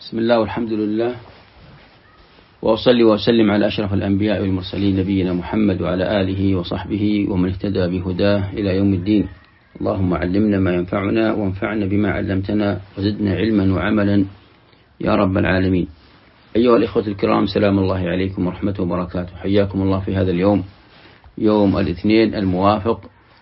بسم الله والحمد لله، وأصلي وأسلم على أشرف الأنبياء والمرسلين نبينا محمد وعلى آله وصحبه ومن اهتدى بهداه إلى يوم الدين. اللهم علمنا ما ينفعنا وانفعنا بما علمتنا وزدنا علما وعملا يا رب العالمين. أيها الإخوة الكرام، سلام الله عليكم ورحمته وبركاته. حياكم الله في هذا اليوم، يوم الاثنين الموافق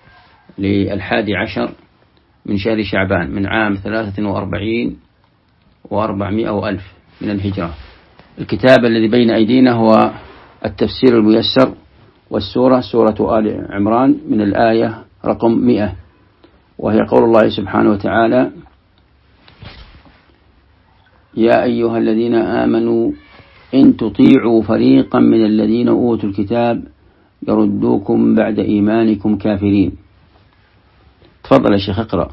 ل11 من شهر شعبان من عام 43 و400 وألف من الهجرة. الكتاب الذي بين أيدينا هو التفسير الميسر، والسورة سورة آل عمران من الآية رقم 100، وهي قول الله سبحانه وتعالى: يا أيها الذين آمنوا إن تطيعوا فريقا من الذين أوتوا الكتاب يردوكم بعد إيمانكم كافرين. تفضل يا شيخ، اقرأ.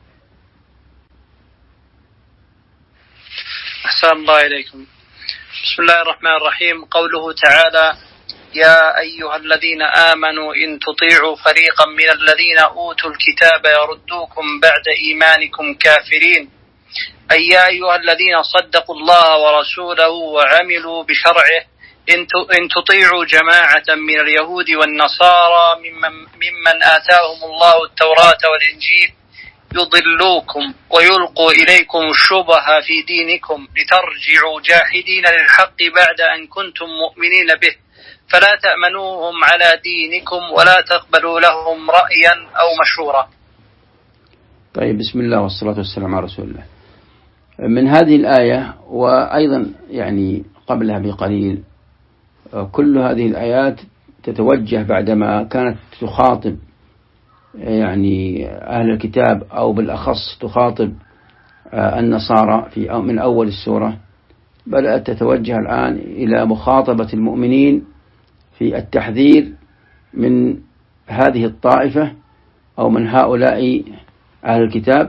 أحسن الله إليكم. بسم الله الرحمن الرحيم. قوله تعالى: يا أيها الذين آمنوا إن تطيعوا فريقا من الذين أوتوا الكتاب يردوكم بعد إيمانكم كافرين، أي يا أيها الذين صدقوا الله ورسوله وعملوا بشرعه إن تطيعوا جماعة من اليهود والنصارى ممن آتاهم الله التوراة والإنجيل يضلوكم ويلقوا إليكم الشبه في دينكم لترجعوا جاحدين للحق بعد أن كنتم مؤمنين به، فلا تأمنوهم على دينكم ولا تقبلوا لهم رأيا أو مشورا. طيب، بسم الله والصلاة والسلام على رسول الله. من هذه الآية وأيضا يعني قبلها بقليل، كل هذه الآيات تتوجه بعدما كانت تخاطب يعني أهل الكتاب، أو بالأخص تخاطب النصارى من أول السورة، بدأت تتوجه الآن إلى مخاطبة المؤمنين في التحذير من هذه الطائفة أو من هؤلاء أهل الكتاب،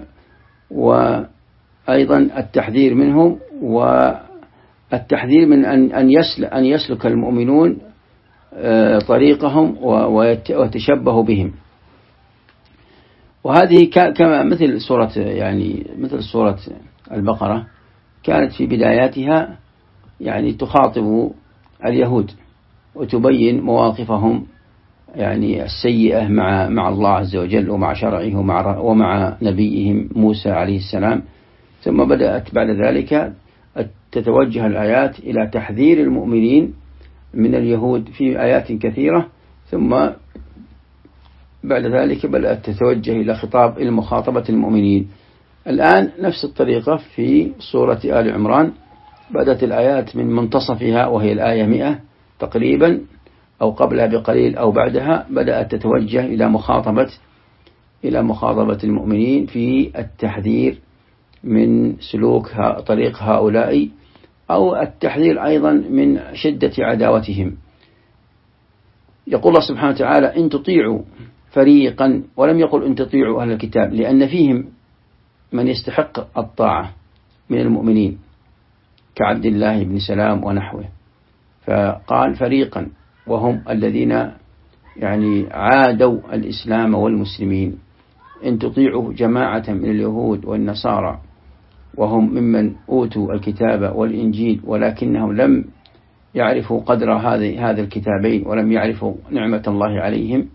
وأيضا التحذير منهم والتحذير من أن يسلك المؤمنون طريقهم ويتشبهوا بهم. وهذه كما مثل سورة البقرة كانت في بداياتها يعني تخاطب اليهود وتبين مواقفهم يعني السيئة مع الله عز وجل ومع شرعه ومع نبيهم موسى عليه السلام. ثم بدأت بعد ذلك تتوجه الآيات إلى تحذير المؤمنين من اليهود في آيات كثيرة، ثم بعد ذلك بدأت تتوجه إلى خطاب المخاطبة المؤمنين. الآن نفس الطريقة في سورة آل عمران، بدأت الآيات من منتصفها وهي الآية 100 تقريبا، أو قبلها بقليل أو بعدها، بدأت تتوجه إلى مخاطبة المؤمنين في التحذير من سلوك طريق هؤلاء، أو التحذير أيضا من شدة عداوتهم. يقول الله سبحانه وتعالى: إن تطيعوا فريقا، ولم يقل إن تطيعوا أهل الكتاب، لأن فيهم من يستحق الطاعة من المؤمنين كعبد الله بن سلام ونحوه، فقال فريقا، وهم الذين يعني عادوا الإسلام والمسلمين. إن تطيعوا جماعة من اليهود والنصارى وهم ممن أوتوا الكتاب والإنجيل ولكنهم لم يعرفوا قدر هذا الكتابين ولم يعرفوا نعمة الله عليهم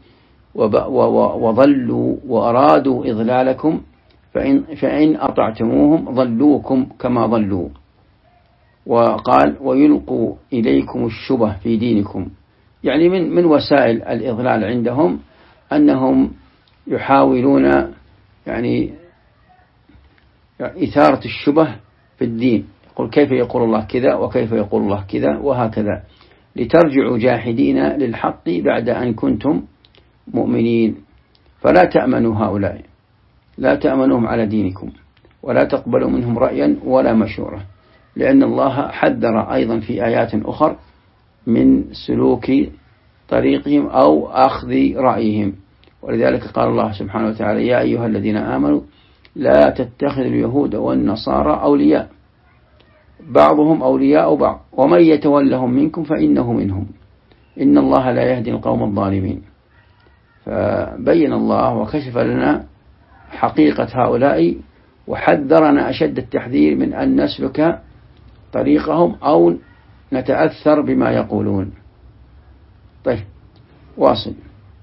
وضلوا وأرادوا إضلالكم، فإن أطعتموهم ضلوكم كما ضلوا. وقال: ويلقوا إليكم الشبه في دينكم، يعني من وسائل الإضلال عندهم أنهم يحاولون يعني إثارة الشبه في الدين. يقول: كيف يقول الله كذا وكيف يقول الله كذا وهكذا، لترجعوا جاحدين للحق بعد أن كنتم مؤمنين، فلا تأمنوا هؤلاء، لا تأمنوهم على دينكم ولا تقبلوا منهم رأيا ولا مشورة، لأن الله حذر أيضا في آيات أخرى من سلوك طريقهم أو أخذ رأيهم. ولذلك قال الله سبحانه وتعالى: يا أيها الذين آمنوا لا تتخذوا اليهود والنصارى أولياء بعضهم أولياء بعض ومن يتولهم منكم فإنه منهم إن الله لا يهدي القوم الظالمين. فبين الله وكشف لنا حقيقة هؤلاء وحذرنا أشد التحذير من أن نسلك طريقهم أو نتأثر بما يقولون. طيب واصل.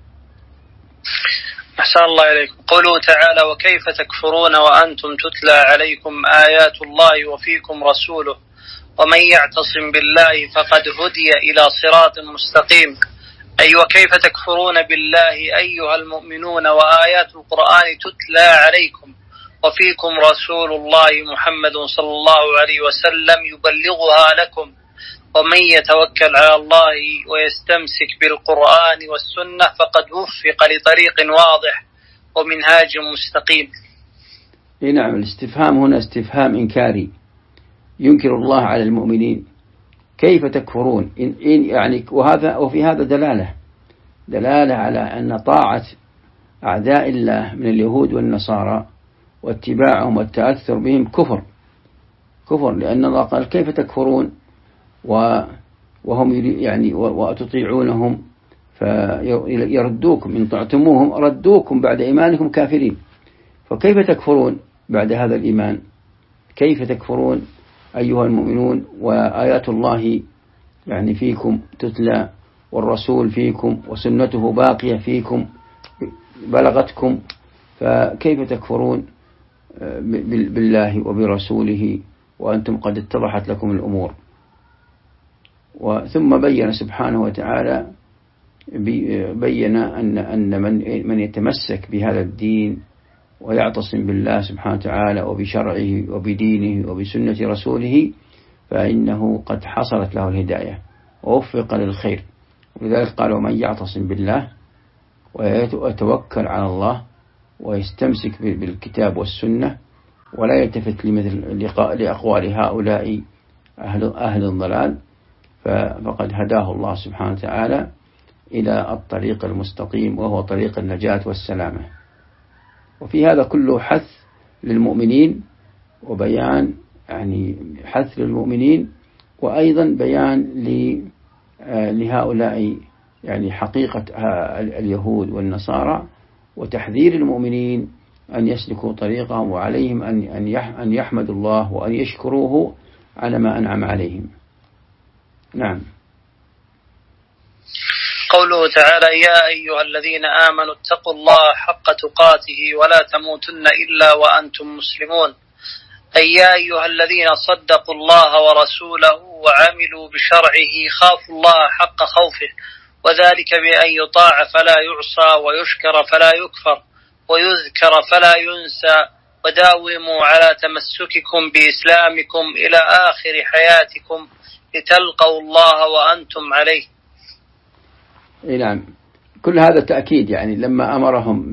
أحسن الله إليكم. قوله تعالى: وكيف تكفرون وأنتم تتلى عليكم آيات الله وفيكم رسوله ومن يعتصم بالله فقد هدي إلى صراط مستقيم. أي وكيف تكفرون بالله أيها المؤمنون وآيات القرآن تتلى عليكم وفيكم رسول الله محمد صلى الله عليه وسلم يبلغها لكم، ومن يتوكل على الله ويستمسك بالقرآن والسنة فقد وفق لطريق واضح ومنهاج مستقيم. نعم، الاستفهام هنا استفهام إنكاري، ينكر الله على المؤمنين. كيف تكفرون؟ يعني وفي هذا دلالة على أن طاعة أعداء الله من اليهود والنصارى واتباعهم والتأثر بهم كفر، لأن الله قال: كيف تكفرون وهم يعني وتطيعونهم فيردوكم، إن طعتموهم ردوكم بعد إيمانكم كافرين. فكيف تكفرون بعد هذا الإيمان؟ كيف تكفرون أيها المؤمنون وآيات الله يعني فيكم تتلى، والرسول فيكم وسنته باقية فيكم بلغتكم، فكيف تكفرون بالله وبرسوله وأنتم قد اتضحت لكم الأمور؟ ثم بين سبحانه وتعالى بين أن من يتمسك بهذا الدين ويعتصم بالله سبحانه وتعالى وبشرعه وبدينه وبسنة رسوله فإنه قد حصلت له الهداية ووفق للخير. ولذلك قال: ومن يعتصم بالله ويتوكل على الله ويستمسك بالكتاب والسنة ولا يلتفت لأقوال هؤلاء أهل الضلال فقد هداه الله سبحانه وتعالى إلى الطريق المستقيم، وهو طريق النجاة والسلامة. وفي هذا كله حث للمؤمنين وبيان، يعني حث للمؤمنين، وأيضا بيان لهؤلاء يعني حقيقة اليهود والنصارى، وتحذير المؤمنين أن يسلكوا طريقهم، وعليهم أن يحمدوا الله وأن يشكروه على ما أنعم عليهم. نعم. قوله تعالى: يا أيها الذين آمنوا اتقوا الله حق تقاته ولا تموتن إلا وأنتم مسلمون. أي يا أيها الذين صدقوا الله ورسوله وعملوا بشرعه خافوا الله حق خوفه، وذلك بأن يطاع فلا يعصى ويشكر فلا يكفر ويذكر فلا ينسى، وداوموا على تمسككم بإسلامكم إلى آخر حياتكم لتلقوا الله وأنتم عليه. نعم، كل هذا تأكيد، يعني لما أمرهم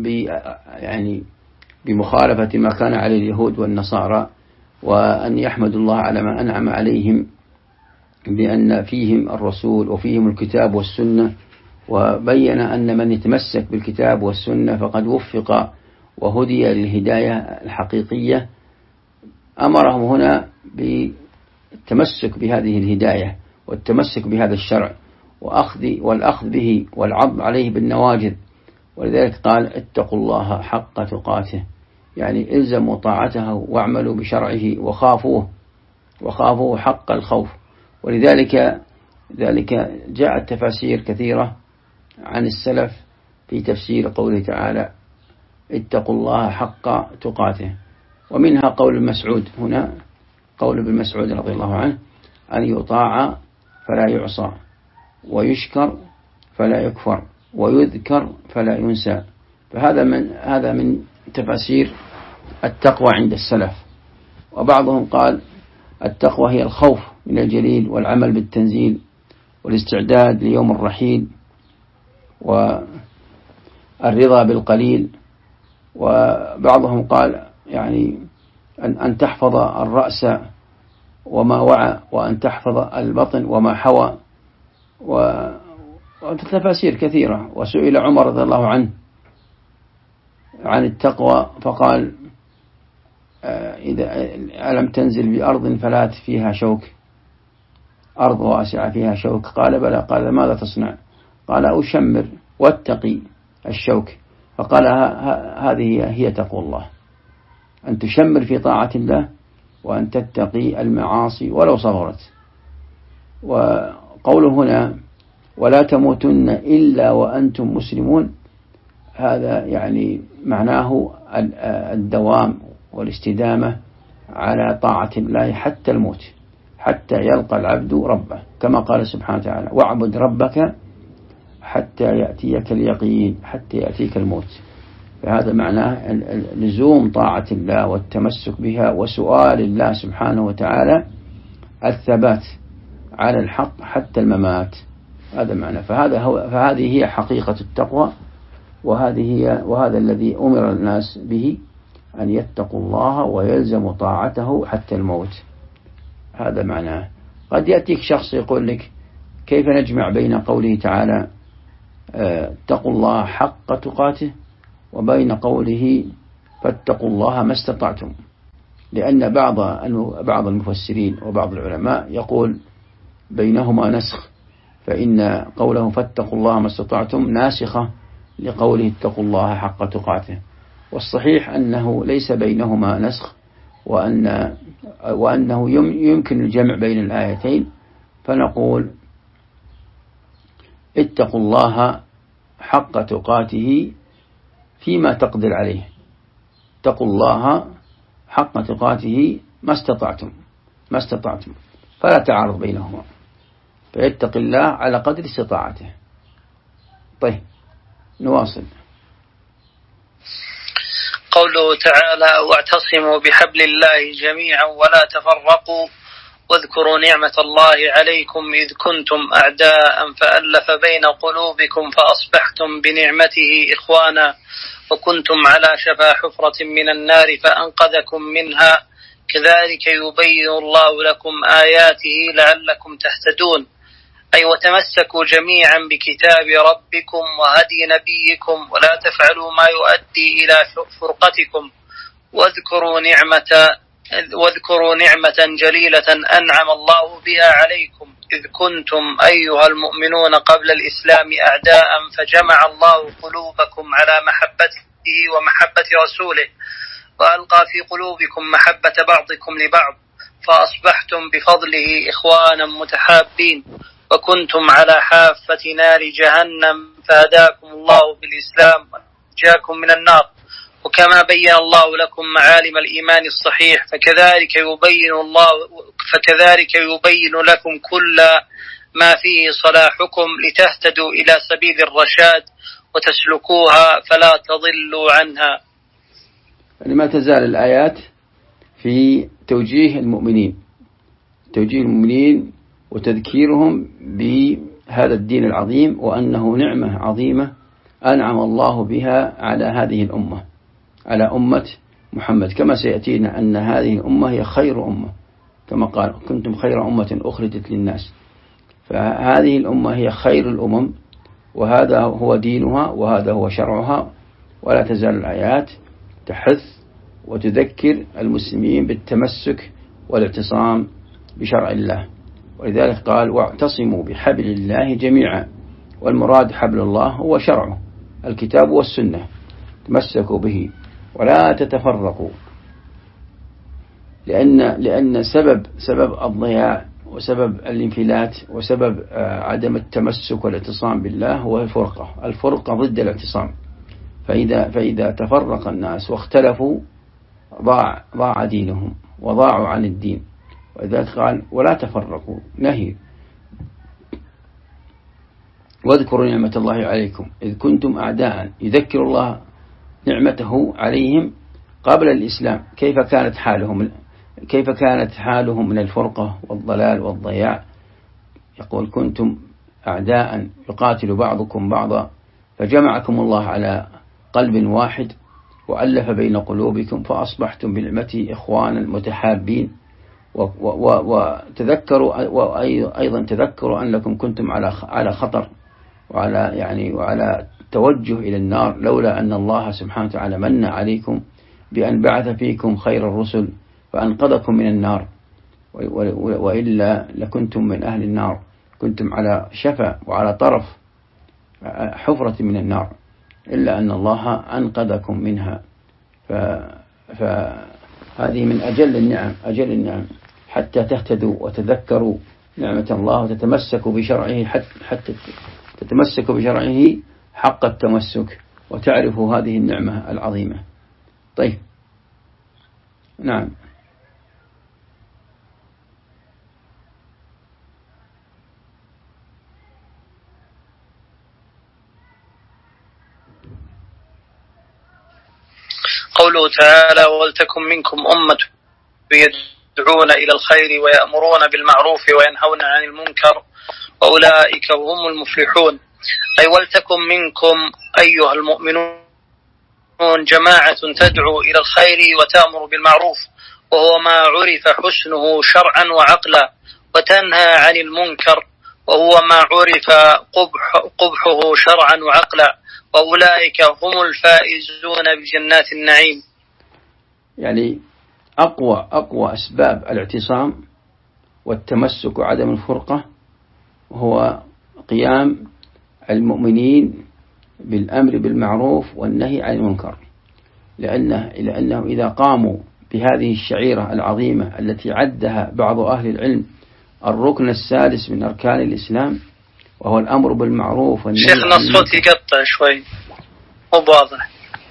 بمخالفة ما كان عليه اليهود والنصارى، وأن يحمدوا الله على ما أنعم عليهم بأن فيهم الرسول وفيهم الكتاب والسنة، وبين أن من يتمسك بالكتاب والسنة فقد وفق وهدي للهداية الحقيقية. أمرهم هنا بالتمسك بهذه الهداية والتمسك بهذا الشرع والأخذ به والعض عليه بالنواجذ. ولذلك قال: اتقوا الله حق تقاته، يعني الزموا طاعته واعملوا بشرعه وخافوه حق الخوف. ولذلك جاءت تفاسير كثيرة عن السلف في تفسير قوله تعالى: اتقوا الله حق تقاته، ومنها قول المسعود هنا، قول ابن مسعود رضي الله عنه: أن يطاع فلا يعصى، ويشكر فلا يكفر، ويذكر فلا ينسى. فهذا من تفاسير التقوى عند السلف. وبعضهم قال: التقوى هي الخوف من الجليل والعمل بالتنزيل والاستعداد ليوم الرحيل والرضا بالقليل. وبعضهم قال يعني أن تحفظ الرأس وما وعى، وأن تحفظ البطن وما حوى، وتفاسير كثيرة. وسئل عمر رضي الله عنه عن التقوى فقال: إذا ألم تنزل بأرض فلات فيها شوك، أرض واسعة فيها شوك؟ قال: بلى. قال: ماذا تصنع؟ قال: أشمر واتقي الشوك. فقال: هذه هي تقوى الله، أن تشمر في طاعة الله وأن تتقي المعاصي ولو صغرت. وقوله هنا ولا تموتن إلا وأنتم مسلمون، هذا يعني معناه الدوام والاستدامة على طاعة الله حتى الموت، حتى يلقى العبد ربه، كما قال سبحانه وتعالى واعبد ربك حتى يأتيك اليقين، حتى يأتيك الموت. فهذا معناه لزوم طاعة الله والتمسك بها وسؤال الله سبحانه وتعالى الثبات على الحق حتى الممات. هذا معنى. فهذه هي حقيقة التقوى، وهذا الذي أمر الناس به، أن يتقوا الله ويلزموا طاعته حتى الموت. هذا معناه. قد يأتيك شخص يقول لك كيف نجمع بين قوله تعالى اتقوا الله حق تقاته وبين قوله فاتقوا الله ما استطعتم، لأن بعض المفسرين وبعض العلماء يقول بينهما نسخ، فإن قوله فاتقوا الله ما استطعتم ناسخة لقوله اتقوا الله حق تقاته. والصحيح أنه ليس بينهما نسخ، وأنه يمكن الجمع بين الآيتين، فنقول اتقوا الله حق تقاته فيما تقدر عليه، اتقوا الله حق تقاته ما استطعتم، فلا تعارض بينهما، فيتق الله على قدر استطاعته. طيب نواصل. قوله تعالى واعتصموا بحبل الله جميعا ولا تفرقوا واذكروا نعمة الله عليكم إذ كنتم أعداء فألف بين قلوبكم فأصبحتم بنعمته إخوانا وكنتم على شفا حفرة من النار فأنقذكم منها كذلك يبين الله لكم آياته لعلكم تهتدون. أي وتمسكوا جميعا بكتاب ربكم وهدي نبيكم ولا تفعلوا ما يؤدي إلى فرقتكم واذكروا نعمة جليلة أنعم الله بها عليكم إذ كنتم أيها المؤمنون قبل الإسلام أعداء فجمع الله قلوبكم على محبته ومحبة رسوله وألقى في قلوبكم محبة بعضكم لبعض فأصبحتم بفضله إخوانا متحابين وكنتم على حافة نار جهنم فهداكم الله بالإسلام ونجاكم من النار. وكما بين الله لكم معالم الإيمان الصحيح فكذلك يبين لكم كل ما فيه صلاحكم لتهتدوا إلى سبيل الرشاد وتسلكوها فلا تضلوا عنها. ما تزال الآيات في توجيه المؤمنين وتذكيرهم بهذا الدين العظيم، وأنه نعمة عظيمة أنعم الله بها على هذه الأمة، على أمة محمد، كما سيأتينا أن هذه الأمة هي خير أمة، كما قال كنتم خير أمة أخرجت للناس. فهذه الأمة هي خير الأمم، وهذا هو دينها وهذا هو شرعها. ولا تزال الآيات تحث وتذكر المسلمين بالتمسك والاعتصام بشرع الله. ولذلك قال واعتصموا بحبل الله جميعا، والمراد حبل الله هو شرعه الكتاب والسنة، تمسكوا به ولا تتفرقوا، لأن سبب الضياع وسبب الانفلات وسبب عدم التمسك والاعتصام بالله هو الفرقة ضد الاعتصام. فإذا تفرق الناس واختلفوا ضاع دينهم وضاعوا عن الدين. وإذا قال ولا تفرقوا نهي. واذكروا نعمة الله عليكم إذ كنتم أعداء، يذكر الله نعمته عليهم قبل الإسلام، كيف كانت حالهم من الفرقة والضلال والضياع. يقول كنتم أعداء يقاتل بعضكم بعضا فجمعكم الله على قلب واحد وألف بين قلوبكم فأصبحتم بنعمته إخوانا متحابين. وتذكروا وأيضا تذكروا أنكم كنتم على خطر وعلى توجه إلى النار، لولا أن الله سبحانه وتعالى من عليكم بأن بعث فيكم خير الرسل فأنقذكم من النار، وإلا لكنتم من أهل النار، كنتم على شفا وعلى طرف حفرة من النار، إلا أن الله أنقذكم منها. هذه من أجل النعم حتى تهتدوا وتذكروا نعمة الله وتتمسكوا بشرعه حتى تتمسكوا بشرعه حق التمسك وتعرفوا هذه النعمة العظيمة. طيب نعم. قوله تعالى ولتكن منكم أمة يدعون إلى الخير ويأمرون بالمعروف وينهون عن المنكر وأولئك هم المفلحون، أي ولتكن منكم أيها المؤمنون جماعة تدعو إلى الخير وتأمر بالمعروف وهو ما عرف حسنه شرعا وعقلا، وتنهى عن المنكر وهو ما عرف قبحه شرعا وعقلا، وأولئك هم الفائزون بجنات النعيم. يعني أقوى أسباب الاعتصام والتمسك وعدم الفرقة هو قيام المؤمنين بالأمر بالمعروف والنهي عن المنكر، لأنه إذا قاموا بهذه الشعيرة العظيمة التي عدها بعض أهل العلم الركن السادس من أركان الإسلام وهو الأمر بالمعروف والنهي عن المنكر. شيخنا الصوت يقطع شوي مو واضح.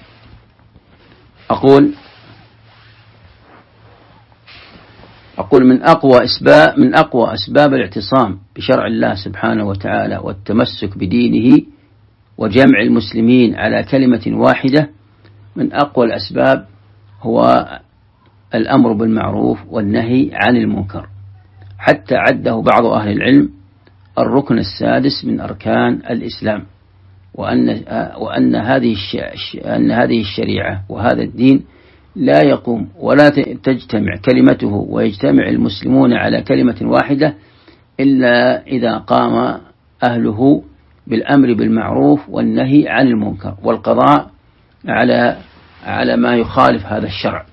أقول من أقوى أسباب الاعتصام بشرع الله سبحانه وتعالى والتمسك بدينه وجمع المسلمين على كلمة واحدة، من أقوى الأسباب هو الأمر بالمعروف والنهي عن المنكر، حتى عده بعض أهل العلم الركن السادس من أركان الإسلام، وأن هذه الشريعة وهذا الدين لا يقوم ولا تجتمع كلمته ويجتمع المسلمون على كلمة واحدة إلا إذا قام أهله بالأمر بالمعروف والنهي عن المنكر والقضاء على ما يخالف هذا الشرع.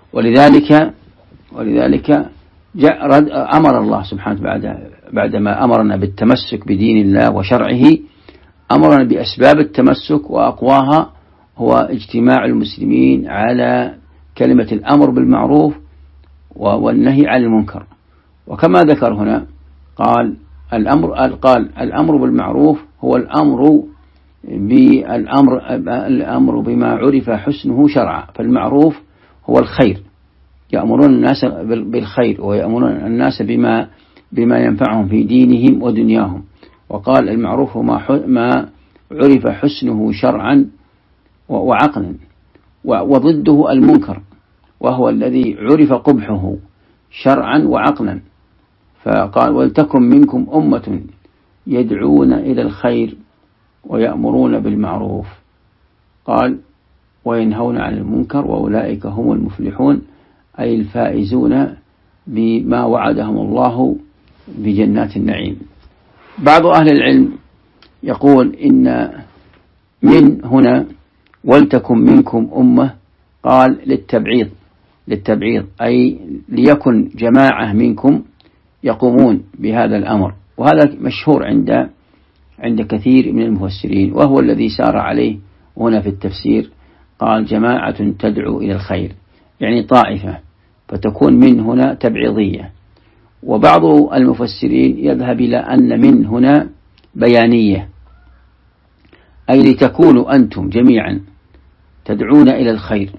ولذلك أمر الله سبحانه بعدما أمرنا بالتمسك بدين الله وشرعه أمرنا بأسباب التمسك، وأقواها هو اجتماع المسلمين على كلمة الأمر بالمعروف والنهي عن المنكر. وكما ذكر هنا قال الأمر بالمعروف هو الأمر بما عرف حسنه شرعا، فالمعروف هو الخير، يأمرون الناس بالخير ويأمرون الناس بما ينفعهم في دينهم ودنياهم. وقال المعروف هو ما عرف حسنه شرعا وعقلا، وضده المنكر وهو الذي عرف قبحه شرعا وعقلا. فقال ولتكن منكم أمة يدعون إلى الخير ويأمرون بالمعروف، قال وينهون عن المنكر وأولئك هم المفلحون، أي الفائزون بما وعدهم الله بجنات النعيم. بعض أهل العلم يقول إن من هنا ولتكن منكم أمة قال للتبعيض، أي ليكن جماعة منكم يقومون بهذا الأمر، وهذا مشهور عند كثير من المفسرين، وهو الذي سار عليه هنا في التفسير. قال جماعة تدعو إلى الخير، يعني طائفة، فتكون من هنا تبعيضية. وبعض المفسرين يذهب إلى أن من هنا بيانية، أي لتكونوا أنتم جميعا تدعون إلى الخير.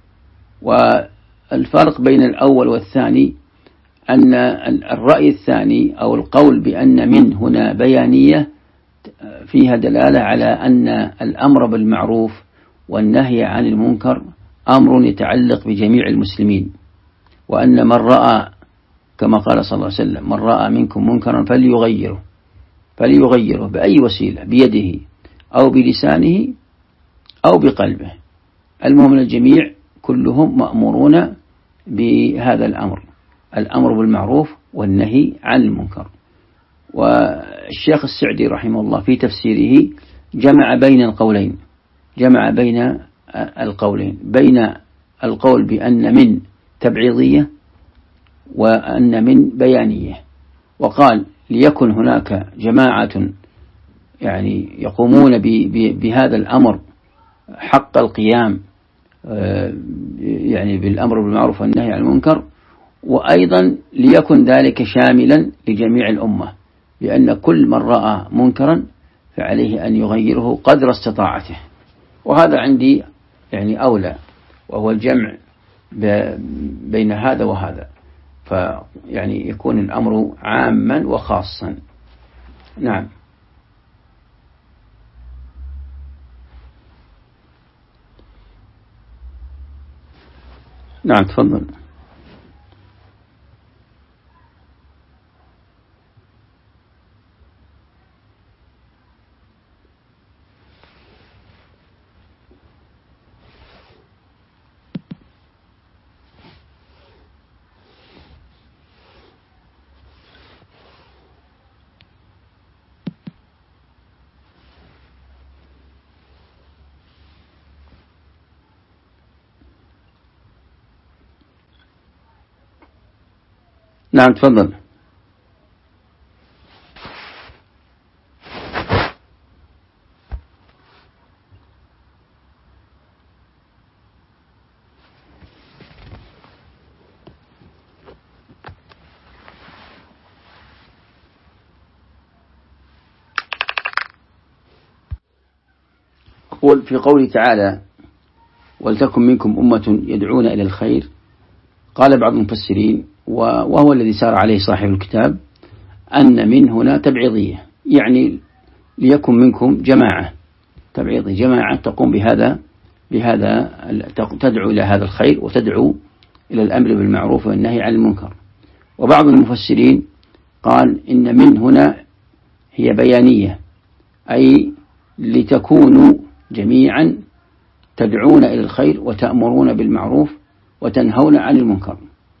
والفرق بين الأول والثاني أن الرأي الثاني أو القول بأن من هنا بيانية فيها دلالة على أن الأمر بالمعروف والنهي عن المنكر أمر يتعلق بجميع المسلمين، وأن من رأى كما قال صلى الله عليه وسلم من رأى منكم منكرا فليغيره بأي وسيلة، بيده أو بلسانه أو بقلبه. المهم الجميع كلهم مأمورون بهذا الأمر بالمعروف والنهي عن المنكر. والشيخ السعدي رحمه الله في تفسيره جمع بين القولين بين القول بأن من تبعيضية وأن من بيانية، وقال ليكن هناك جماعة يعني يقومون بهذا الأمر حق القيام يعني بالأمر بالمعروف والنهي عن المنكر، وأيضا ليكن ذلك شاملا لجميع الأمة، لأن كل من رأى منكرا فعليه أن يغيره قدر استطاعته. وهذا عندي يعني أولى، وهو الجمع بين هذا وهذا، فيعني يكون الأمر عاما وخاصا. نعم. نعم تفضل. نعم تفضل. في قوله تعالى ولتكن منكم أمة يدعون إلى الخير، قال بعض المفسرين وهو الذي سار عليه صاحب الكتاب أن من هنا تبعيضية، يعني ليكن منكم جماعة، تبعيضي جماعة تقوم بهذا تدعو إلى هذا الخير وتدعو إلى الأمر بالمعروف والنهي عن المنكر. وبعض المفسرين قال إن من هنا هي بيانية، أي لتكونوا جميعا تدعون إلى الخير وتأمرون بالمعروف وتنهون عن المنكر،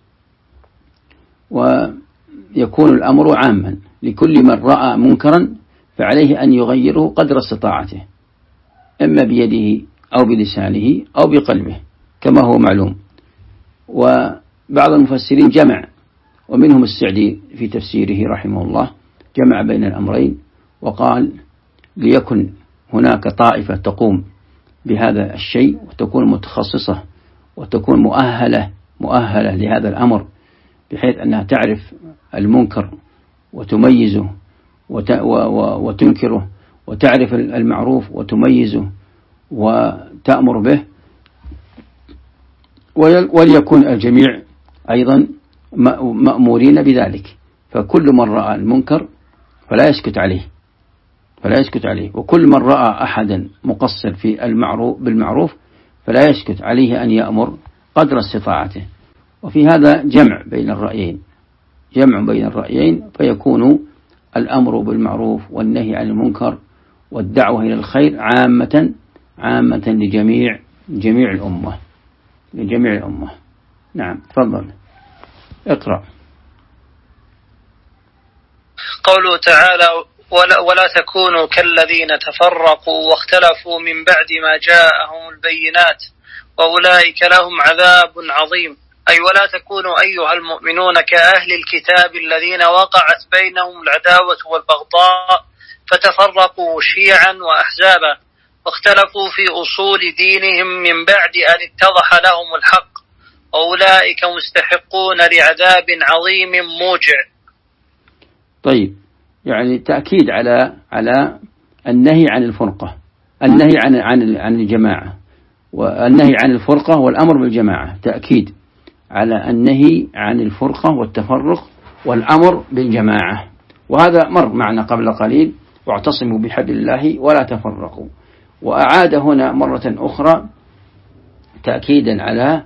ويكون الأمر عاما لكل من رأى منكرا فعليه أن يغيره قدر استطاعته، إما بيده أو بلسانه أو بقلبه كما هو معلوم. وبعض المفسرين جمع، ومنهم السعدي في تفسيره رحمه الله جمع بين الأمرين وقال ليكن هناك طائفة تقوم بهذا الشيء وتكون متخصصة وتكون مؤهلة لهذا الأمر، بحيث أنها تعرف المنكر وتميزه وتنكره، وتعرف المعروف وتميزه وتأمر به، وليكون الجميع أيضا مأمورين بذلك. فكل من رأى المنكر فلا يسكت عليه، وكل من رأى أحدا مقصر في بالمعروف فلا يسكت عليه أن يأمر قدر استطاعته. وفي هذا جمع بين الرأيين، فيكون الأمر بالمعروف والنهي عن المنكر والدعوة إلى الخير عامة لجميع الأمة. نعم تفضل اقرأ. قوله تعالى ولا تكونوا كالذين تفرقوا واختلفوا من بعد ما جاءهم البينات وأولئك لهم عذاب عظيم، أي ولا تكونوا أيها المؤمنون كأهل الكتاب الذين وقعت بينهم العداوة والبغضاء فتفرقوا شيعا وأحزابا واختلفوا في أصول دينهم من بعد أن اتضح لهم الحق، وأولئك مستحقون لعذاب عظيم موجع. طيب، يعني تأكيد على النهي عن الفرقة، النهي عن الجماعة، والنهي عن الفرقة والأمر بالجماعة، تأكيد على النهي عن الفرقة والتفرق والأمر بالجماعة. وهذا مر معنا قبل قليل واعتصموا بحبل الله ولا تفرقوا، وأعاد هنا مرة أخرى تأكيدا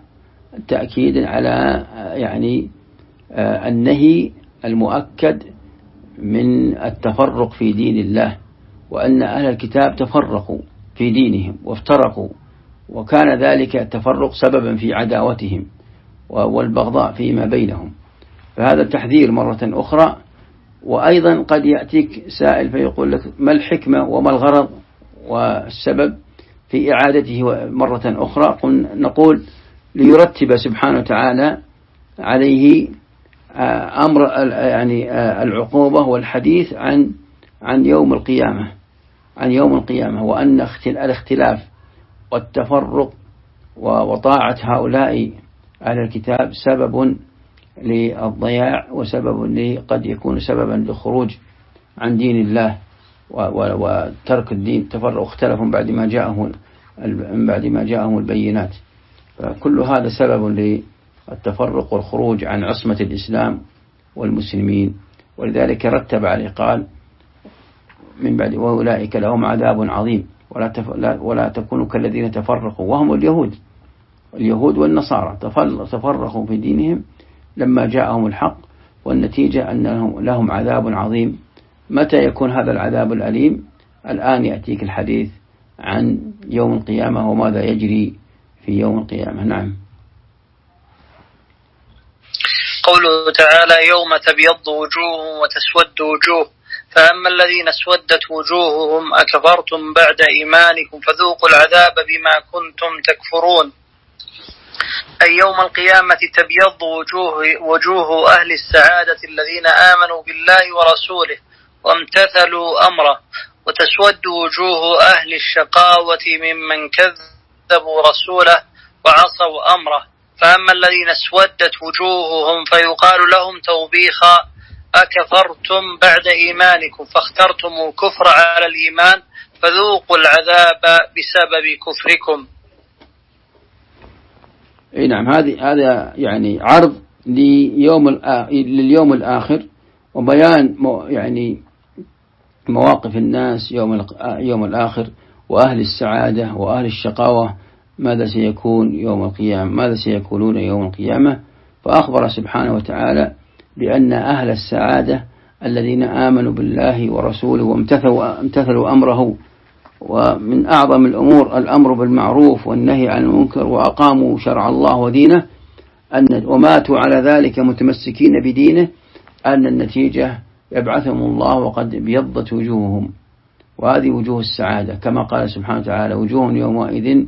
على يعني النهي المؤكد من التفرق في دين الله، وأن أهل الكتاب تفرقوا في دينهم وافترقوا، وكان ذلك التفرق سببا في عداوتهم والبغضاء فيما بينهم. فهذا التحذير مرة أخرى. وأيضا قد يأتيك سائل فيقول لك ما الحكمة وما الغرض والسبب في إعادته مرة أخرى؟ نقول ليرتب سبحانه وتعالى عليه أمر يعني العقوبة والحديث عن يوم القيامة، وأن الاختلاف والتفرق وطاعة هؤلاء أهل الكتاب سبب للضياع وسبب قد يكون سببا للخروج عن دين الله وترك الدين، تفرق اختلفوا بعد ما جاءهم البينات. فكل هذا سبب للتفرق والخروج عن عصمة الإسلام والمسلمين. ولذلك رتب عليه قال من بعد وأولئك لهم عذاب عظيم ولا تكونوا كالذين تفرقوا وهم اليهود والنصارى تفرقوا في دينهم لما جاءهم الحق، والنتيجة أن لهم عذاب عظيم. متى يكون هذا العذاب الأليم؟ الآن يأتيك الحديث عن يوم القيامة وماذا يجري في يوم القيامة. نعم. قوله تعالى يوم تبيض وجوه وتسود وجوه، فأما الذين اسودت وجوههم أكفرتم بعد إيمانكم فذوقوا العذاب بما كنتم تكفرون. أي يوم القيامة تبيض وجوه أهل السعادة الذين آمنوا بالله ورسوله وامتثلوا أمره، وتسود وجوه أهل الشقاوة ممن كذبوا رسوله وعصوا أمره. فأما الذين اسودت وجوههم فيقال لهم توبيخا أكفرتم بعد إيمانكم فاخترتم الكفر على الإيمان فذوقوا العذاب بسبب كفركم. نعم. هذا يعني عرض لليوم الآخر وبيان يعني مواقف الناس يوم الآخر وأهل السعادة وأهل الشقاوة، ماذا سيكون يوم القيامة، ماذا سيكونون يوم القيامة. فأخبر سبحانه وتعالى بأن أهل السعادة الذين آمنوا بالله ورسوله وامتثلوا أمره، ومن أعظم الأمور الأمر بالمعروف والنهي عن المنكر وأقاموا شرع الله ودينه وماتوا على ذلك متمسكين بدينه، أن النتيجة يبعثهم الله وقد ابيضت وجوههم، وهذه وجوه السعادة كما قال سبحانه وتعالى وجوه يومئذ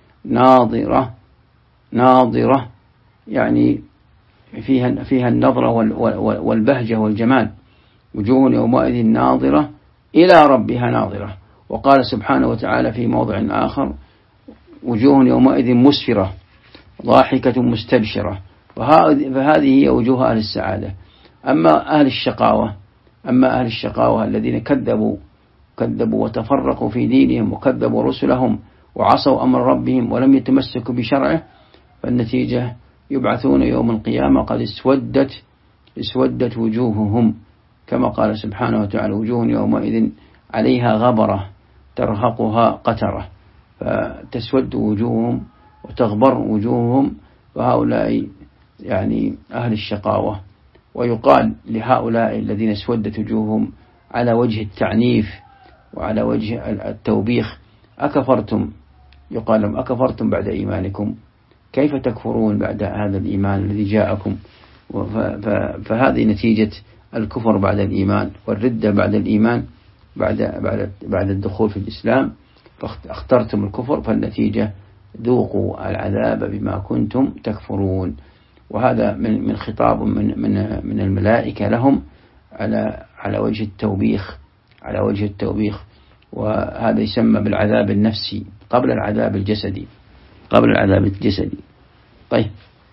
ناظرة يعني فيها النظرة والبهجة والجمال. وجوه يومئذ ناظرة إلى ربها ناظرة. وقال سبحانه وتعالى في موضع آخر وجوه يومئذ مسفرة ضاحكة مستبشرة. فهذه هي وجوه أهل السعادة. أما أهل الشقاوة الذين كذبوا وتفرقوا في دينهم وكذبوا رسلهم وعصوا أمر ربهم ولم يتمسكوا بشرعه، فالنتيجة يبعثون يوم القيامة قد اسودت وجوههم، كما قال سبحانه وتعالى وجوه يومئذ عليها غبرة ترهقها قترة. فتسود وجوههم وتغبر وجوههم، وهؤلاء يعني أهل الشقاوة. ويقال لهؤلاء الذين اسودت وجوههم على وجه التعنيف وعلى وجه التوبيخ أكفرتم، يقال لهم أكفرتم بعد إيمانكم، كيف تكفرون بعد هذا الإيمان الذي جاءكم. فهذه نتيجة الكفر بعد الإيمان والردة بعد الإيمان بعد الدخول في الإسلام، فاخترتم الكفر، فالنتيجة ذوقوا العذاب بما كنتم تكفرون. وهذا من خطاب من الملائكة لهم على وجه التوبيخ، وهذا يسمى بالعذاب النفسي قبل العذاب الجسدي. طيب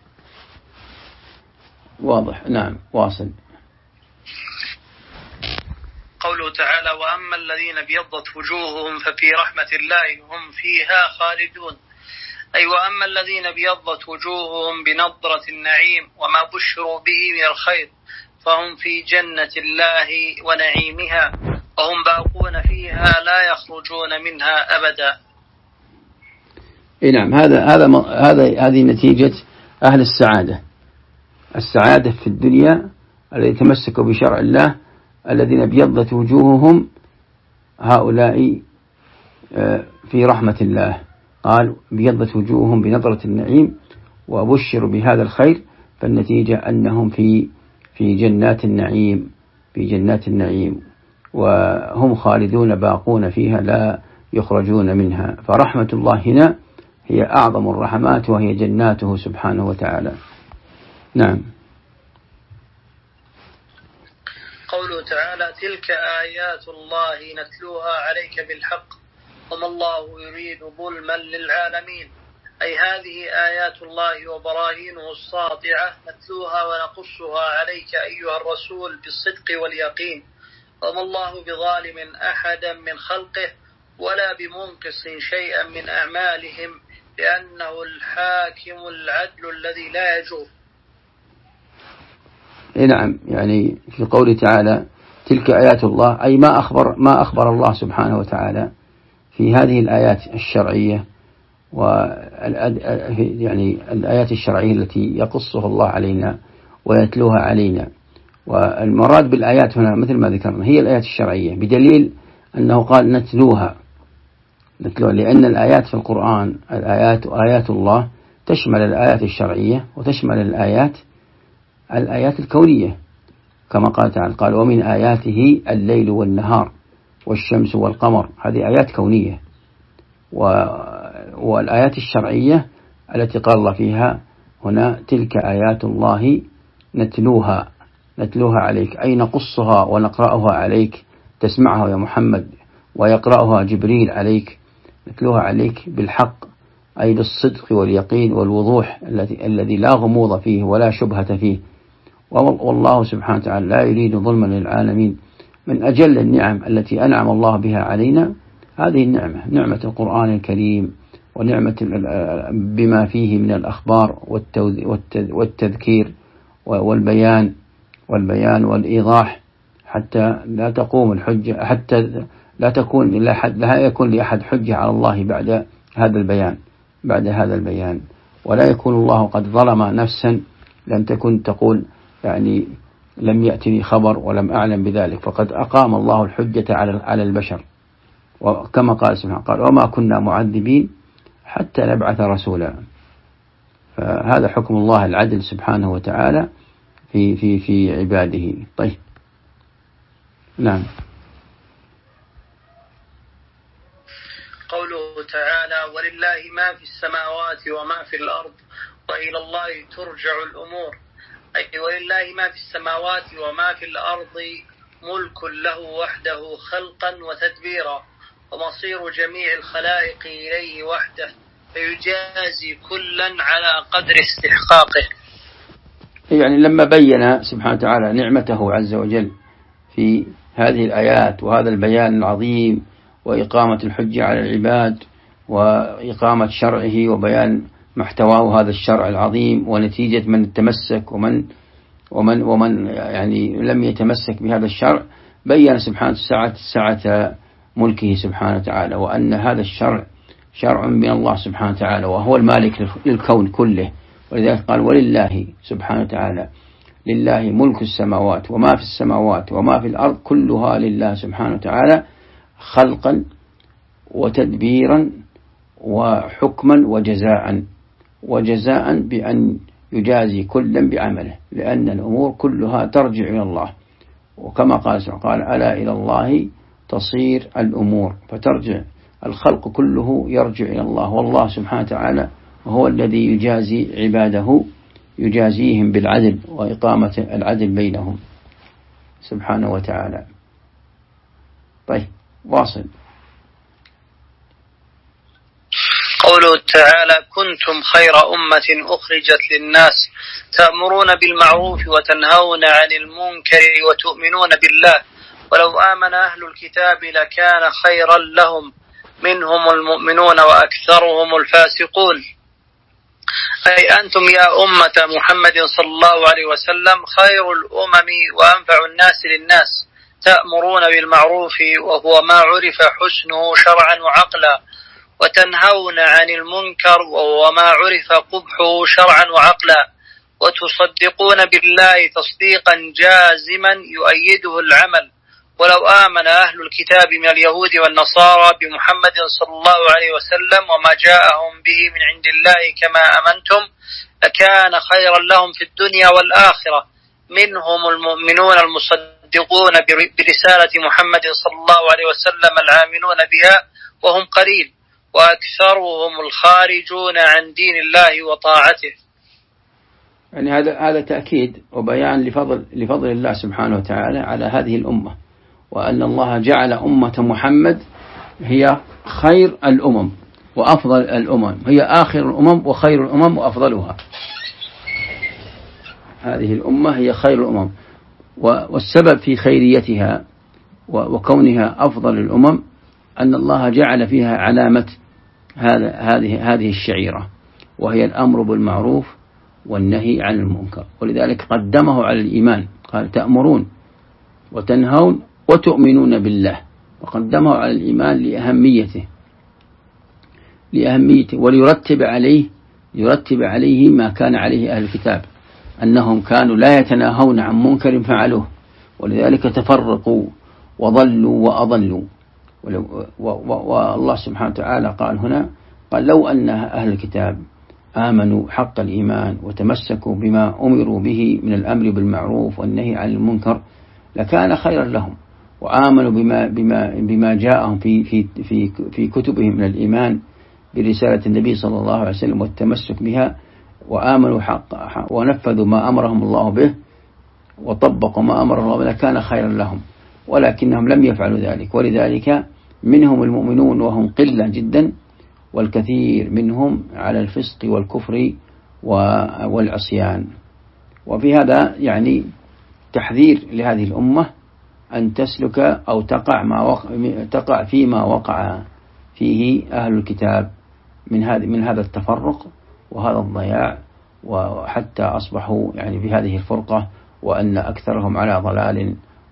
واضح. نعم واصل. قوله تعالى وأما الذين ابيضت وجوههم ففي رحمة الله هم فيها خالدون، أي وأما الذين ابيضت وجوههم بنضرة النعيم وما بشروا به من الخير فهم في جنة الله ونعيمها وهم باقون فيها لا يخرجون منها أبدا. نعم. هذه نتيجة أهل السعادة في الدنيا الذين تمسكوا بشرع الله الذين ابيضت وجوههم، هؤلاء في رحمة الله. قال ابيضت وجوههم بنظرة النعيم وبشروا بهذا الخير، فالنتيجة أنهم في جنات النعيم وهم خالدون باقون فيها لا يخرجون منها. فرحمة الله هنا هي أعظم الرحمات وهي جناته سبحانه وتعالى. نعم. قوله تعالى تلك آيات الله نتلوها عليك بالحق وما الله يريد ظلما للعالمين، أي هذه آيات الله وبراهينه الساطعة نتلوها ونقصها عليك أيها الرسول بالصدق واليقين، وما الله بظالم أحدا من خلقه ولا بمنقص شيئا من أعمالهم، لأنه الحاكم العدل الذي لا يجور. نعم، يعني في قوله تعالى تلك آيات الله، أي ما أخبر الله سبحانه وتعالى في هذه الآيات الشرعية، يعني الآيات الشرعية التي يقصها الله علينا ويتلوها علينا. والمراد بالآيات هنا مثل ما ذكرنا هي الآيات الشرعية، بدليل أنه قال نتلوها، لأن الآيات في القرآن آيات الله تشمل الآيات الشرعية وتشمل الآيات الكونية، كما قال تعالى قال ومن آياته الليل والنهار والشمس والقمر، هذه آيات كونية. والآيات الشرعية التي قال الله فيها هنا تلك آيات الله نتلوها عليك، أي نقصها ونقرأها عليك، تسمعها يا محمد ويقرأها جبريل عليك، نتلوها عليك بالحق، أي بالصدق واليقين والوضوح الذي لا غموض فيه ولا شبهة فيه. والله سبحانه وتعالى لا يريد ظلما للعالمين. من أجل النعم التي أنعم الله بها علينا هذه النعمة، نعمة القرآن الكريم، ونعمة بما فيه من الأخبار والتذكير والبيان والإيضاح، حتى لا تقوم الحجة، حتى لا يكون لأحد حجة على الله بعد هذا البيان، ولا يكون الله قد ظلم نفسا لم تكن تقول يعني لم يأتني خبر ولم أعلم بذلك، فقد أقام الله الحجة على البشر، وكما قال سبحانه قال وما كنا معذبين حتى نبعث رسولا. فهذا حكم الله العدل سبحانه وتعالى في عباده. طيب، نعم. قوله تعالى ولله ما في السماوات وما في الأرض وإلى الله ترجع الأمور، أي ولله ما في السماوات وما في الأرض ملك له وحده خلقا وتدبيرا، ومصير جميع الخلائق إليه وحده، فيجازي كلا على قدر استحقاقه. يعني لما بين سبحانه وتعالى نعمته عز وجل في هذه الآيات وهذا البيان العظيم وإقامة الحجة على العباد وإقامة شرعه وبيان محتواه هذا الشرع العظيم ونتيجة من التمسك ومن يعني لم يتمسك بهذا الشرع، بيّن سبحانه سعة ملكه سبحانه وتعالى، وأن هذا الشرع شرع من الله سبحانه وتعالى وهو المالك للكون كله. ولذلك قال ولله سبحانه وتعالى لله ملك السماوات وما في السماوات وما في الأرض كلها لله سبحانه وتعالى خلقا وتدبيرا وحكما وجزاء بأن يجازي كلا بعمله، لأن الأمور كلها ترجع إلى الله. وكما قال ألا إلى الله تصير الأمور، فترجع الخلق كله يرجع إلى الله، والله سبحانه وتعالى هو الذي يجازي عباده، يجازيهم بالعدل وإقامة العدل بينهم سبحانه وتعالى. طيب، واصل. قوله تعالى كنتم خير أمة أخرجت للناس تأمرون بالمعروف وتنهون عن المنكر وتؤمنون بالله ولو آمن أهل الكتاب لكان خيرا لهم منهم المؤمنون وأكثرهم الفاسقون. أي أنتم يا أمة محمد صلى الله عليه وسلم خير الأمم وأنفع الناس للناس، تأمرون بالمعروف وهو ما عرف حسنه شرعا وعقلا، وتنهون عن المنكر وهو ما عرف قبحه شرعا وعقلا، وتصدقون بالله تصديقا جازما يؤيده العمل. ولو آمن أهل الكتاب من اليهود والنصارى بمحمد صلى الله عليه وسلم وما جاءهم به من عند الله كما أمنتم لكان خيرا لهم في الدنيا والآخرة، منهم المؤمنون المصدقون برسالة محمد صلى الله عليه وسلم العاملون بها وهم قليل، وأكثرهم الخارجون عن دين الله وطاعته. يعني هذا تأكيد وبيان لفضل الله سبحانه وتعالى على هذه الأمة، وأن الله جعل أمة محمد هي خير الأمم، وأفضل الأمم، هي آخر الأمم وخير الأمم وأفضلها. هذه الأمة هي خير الأمم، والسبب في خيريتها وكونها أفضل الأمم أن الله جعل فيها علامة هذه الشعيرة، وهي الأمر بالمعروف والنهي عن المنكر، ولذلك قدمه على الإيمان، قال تأمرون وتنهون وتؤمنون بالله، وقدمه على الإيمان لأهميته وليرتب عليه ما كان عليه أهل الكتاب، أنهم كانوا لا يتناهون عن منكر فعلوه، ولذلك تفرقوا وضلوا وأضلوا. والله سبحانه وتعالى قال هنا، قال لو أن أهل الكتاب آمنوا حق الإيمان وتمسكوا بما أمروا به من الأمر بالمعروف والنهي عن المنكر لكان خيرا لهم، وآمنوا بما جاءهم في كتبهم من الإيمان برسالة النبي صلى الله عليه وسلم والتمسك بها، وآمنوا حق ونفذوا ما أمرهم الله به وطبقوا ما أمر الله به لكان خيرا لهم، ولكنهم لم يفعلوا ذلك، ولذلك منهم المؤمنون وهم قلة جدا، والكثير منهم على الفسق والكفر والعصيان. وفي هذا يعني تحذير لهذه الأمة أن تسلك أو تقع فيما وقع فيه أهل الكتاب من هذا التفرق وهذا الضياع، وحتى أصبحوا يعني بهذه الفرقة، وأن أكثرهم على ضلال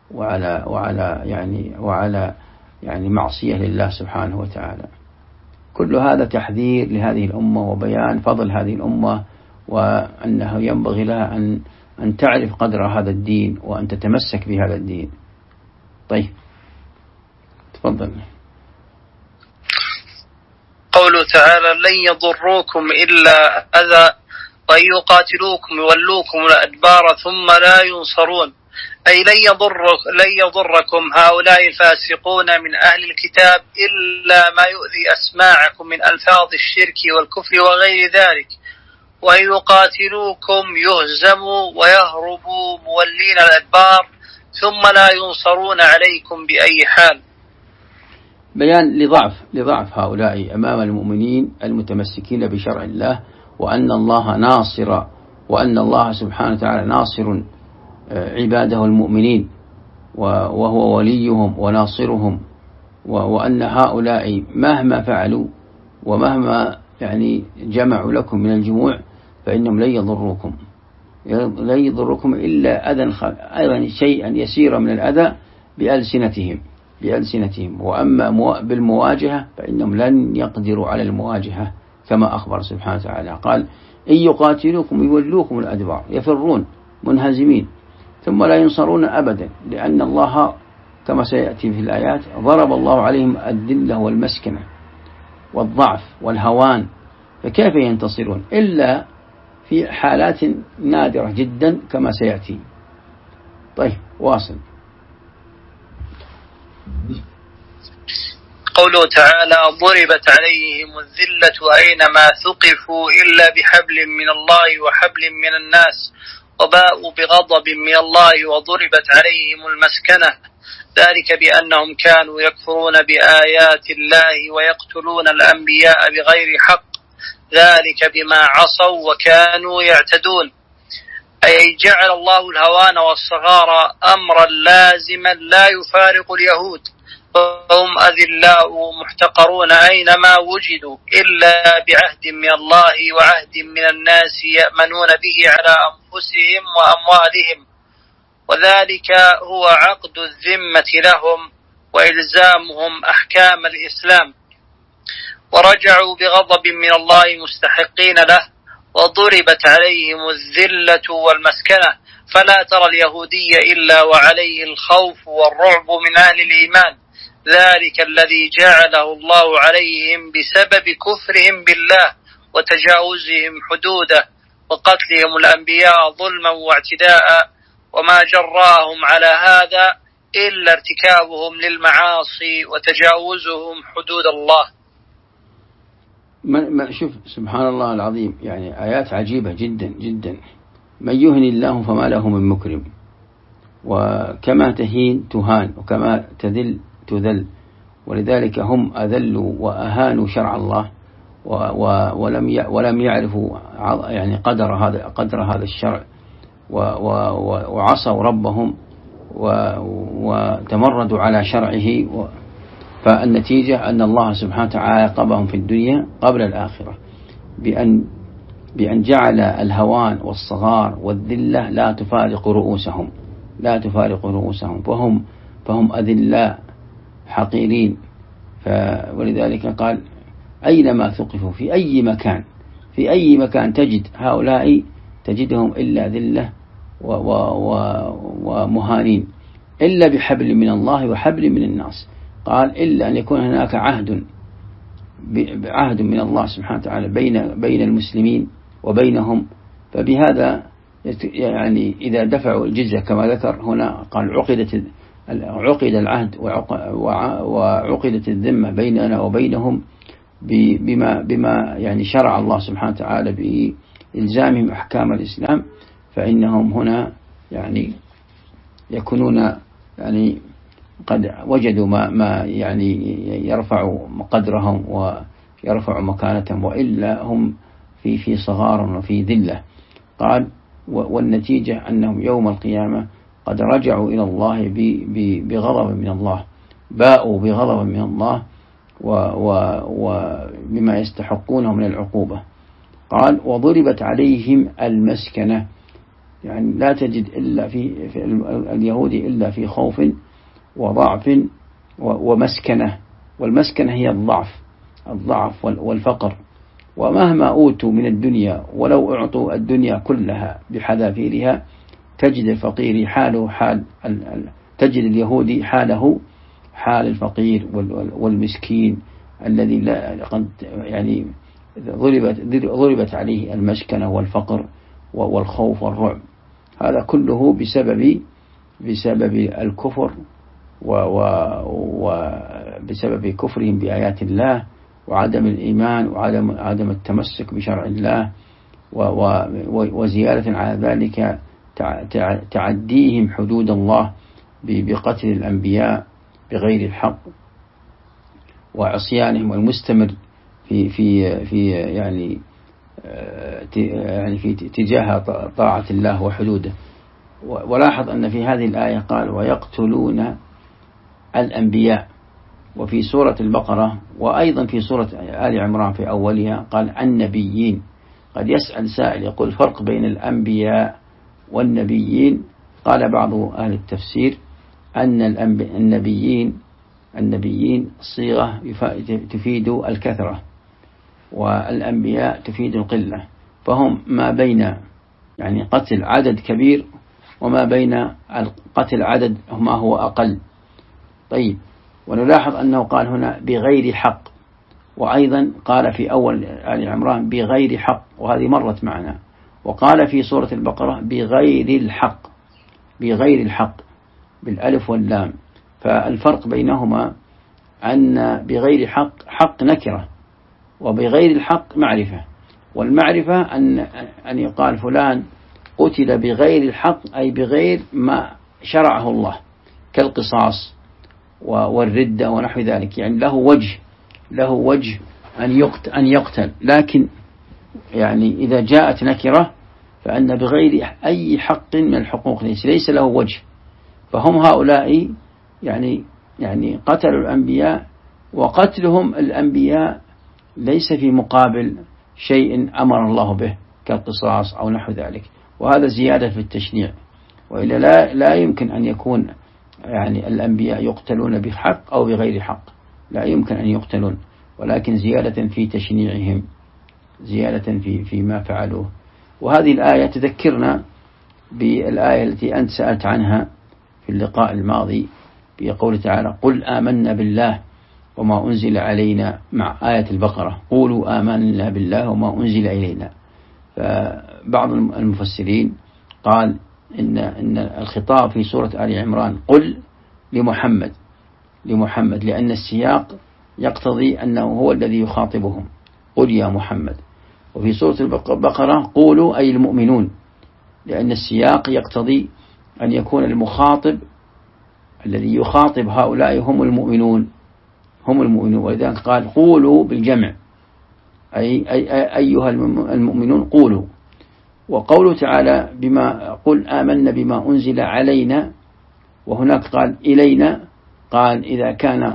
وعلى معصية لله سبحانه وتعالى. كل هذا تحذير لهذه الأمة وبيان فضل هذه الأمة، وأنه ينبغي لها أن تعرف قدر هذا الدين وأن تتمسك بهذا الدين. طيب تفضل. قوله تعالى لن يضروكم إلا أذى وإن يقاتلوكم يولوكم الأدبار ثم لا ينصرون، أي لن يضركم هؤلاء الفاسقون من أهل الكتاب إلا ما يؤذي أسماعكم من ألفاظ الشرك والكفر وغير ذلك، وإن يقاتلوكم يهزموا ويهربوا مولين الأدبار ثم لا ينصرون عليكم بأي حال. بيان لضعف هؤلاء أمام المؤمنين المتمسكين بشرع الله، وأن الله ناصر، وأن الله سبحانه وتعالى ناصر عباده المؤمنين وهو وليهم وناصرهم، وأن هؤلاء مهما فعلوا ومهما يعني جمعوا لكم من الجموع فإنهم لن يضركم إلا أيضا شيئا يسيرا من الأذى بألسنتهم، وأما بالمواجهة فإنهم لن يقدروا على المواجهة كما أخبر سبحانه وتعالى، قال إن يقاتلوكم يولوكم الأدبار، يفرون منهزمين ثم لا ينصرون أبدا، لأن الله كما سيأتي في الآيات ضرب الله عليهم الذلة والمسكنة والضعف والهوان، فكيف ينتصرون إلا في حالات نادرة جدا كما سيأتي. طيب واصل. قوله تعالى ضربت عليهم الذلة أينما ثقفوا إلا بحبل من الله وحبل من الناس وباءوا بغضب من الله وضربت عليهم المسكنة، ذلك بأنهم كانوا يكفرون بآيات الله ويقتلون الأنبياء بغير حق، ذلك بما عصوا وكانوا يعتدون، أي جعل الله الهوان والصغار أمرا لازما لا يفارق اليهود، فهم أذلاء محتقرون أينما وجدوا إلا بعهد من الله وعهد من الناس يأمنون به على أنفسهم وأموالهم، وذلك هو عقد الذمة لهم وإلزامهم أحكام الإسلام، ورجعوا بغضب من الله مستحقين له، وضربت عليهم الذلة والمسكنة، فلا ترى اليهودي إلا وعليه الخوف والرعب من أهل الإيمان، ذلك الذي جعله الله عليهم بسبب كفرهم بالله وتجاوزهم حدوده وقتلهم الأنبياء ظلما واعتداء، وما جراهم على هذا إلا ارتكابهم للمعاصي وتجاوزهم حدود الله. شوف سبحان الله العظيم، يعني آيات عجيبة جدا جدا. من يهن الله فما له من مكرم، وكما تهين تهان، وكما تذل تذل، ولذلك هم أذلوا وأهانوا شرع الله ولم يعرفوا يعني قدر هذا الشرع، وعصوا ربهم وتمردوا على شرعه، فالنتيجة أن الله سبحانه وتعالى عاقبهم في الدنيا قبل الآخرة بأن جعل الهوان والصغار والذلة لا تفارق رؤوسهم، فهم أذلاء حقيرين. ولذلك قال أينما ثقفوا في أي مكان تجد هؤلاء تجدهم إلا ذلة ومهانين، إلا بحبل من الله وحبل من الناس. قال إلا أن يكون هناك عهد من الله سبحانه وتعالى بين المسلمين وبينهم، فبهذا يعني إذا دفعوا الجزية كما ذكر هنا، قال عقد العهد وعقدت الذمة بيننا وبينهم بما يعني شرع الله سبحانه وتعالى بإلزامهم أحكام الإسلام، فإنهم هنا يعني يكونون يعني قد وجدوا ما يعني يرفع قدرهم ويرفع مكانتهم، وإلا هم في صغار وفي ذلة. قال والنتيجة أنهم يوم القيامة قد رجعوا إلى الله بغضب من الله، باءوا بغضب من الله وبما يستحقونه من العقوبة. قال وضربت عليهم المسكنة، يعني لا تجد إلا في اليهود إلا في خوف وضعف ومسكنة، والمسكنة هي الضعف والفقر، ومهما أوتوا من الدنيا ولو أعطوا الدنيا كلها بحذافيرها تجد الفقير تجد اليهودي حاله حال الفقير والمسكين الذي لا قد يعني ضربت عليه المسكنة والفقر والخوف والرعب. هذا كله بسبب الكفر وبسبب كفرهم بآيات الله وعدم الإيمان وعدم التمسك بشرع الله، وزيادة على ذلك تعديهم حدود الله بقتل الأنبياء بغير الحق، وعصيانهم المستمر في يعني في تجاه طاعة الله وحدوده. ولاحظ أن في هذه الآية قال ويقتلون الأنبياء، وفي سورة البقرة وأيضا في سورة آل عمران في أولها قال النبيين. قد يسأل سائل يقول فرق بين الأنبياء والنبيين. قال بعض أهل التفسير أن النبيين صيغة تفيد الكثرة، والأنبياء تفيد القلة، فهم ما بين يعني قتل عدد كبير وما بين قتل عدد ما هو أقل. طيب، ونلاحظ أنه قال هنا بغير حق، وأيضا قال في أول آل عمران بغير حق، وهذه مرت معنا، وقال في سورة البقرة بغير الحق بالألف واللام. فالفرق بينهما أن بغير حق نكرة، وبغير الحق معرفة. والمعرفة أن يقال فلان قتل بغير الحق، أي بغير ما شرعه الله كالقصاص والردة ونحو ذلك، يعني له وجه أن يقتل، لكن يعني إذا جاءت نكرة فأن بغير أي حق من الحقوق ليس له وجه. فهم هؤلاء يعني قتلوا الأنبياء، وقتلهم الأنبياء ليس في مقابل شيء أمر الله به كالقصاص أو نحو ذلك، وهذا زيادة في التشنيع، وإلا لا يمكن أن يكون يعني الأنبياء يقتلون بحق أو بغير حق، لا يمكن أن يقتلون، ولكن زيادة في تشنيعهم، زيادة في ما فعلوه. وهذه الآية تذكرنا بالآية التي أنت سألت عنها في اللقاء الماضي بقول تعالى قل آمنا بالله وما أنزل علينا، مع آية البقرة قولوا آمنا بالله وما أنزل إلينا. فبعض المفسرين قال إن الخطاب في سورة آل عمران قل لمحمد، لأن السياق يقتضي أنه هو الذي يخاطبهم، قل يا محمد. وفي سورة البقرة قولوا أي المؤمنون، لأن السياق يقتضي أن يكون المخاطب الذي يخاطب هؤلاء هم المؤمنون، ولذلك قال قولوا بالجمع أيها المؤمنون قولوا. وقوله تعالى بما قل آمنا بما أنزل علينا، وهناك قال إلينا، قال إذا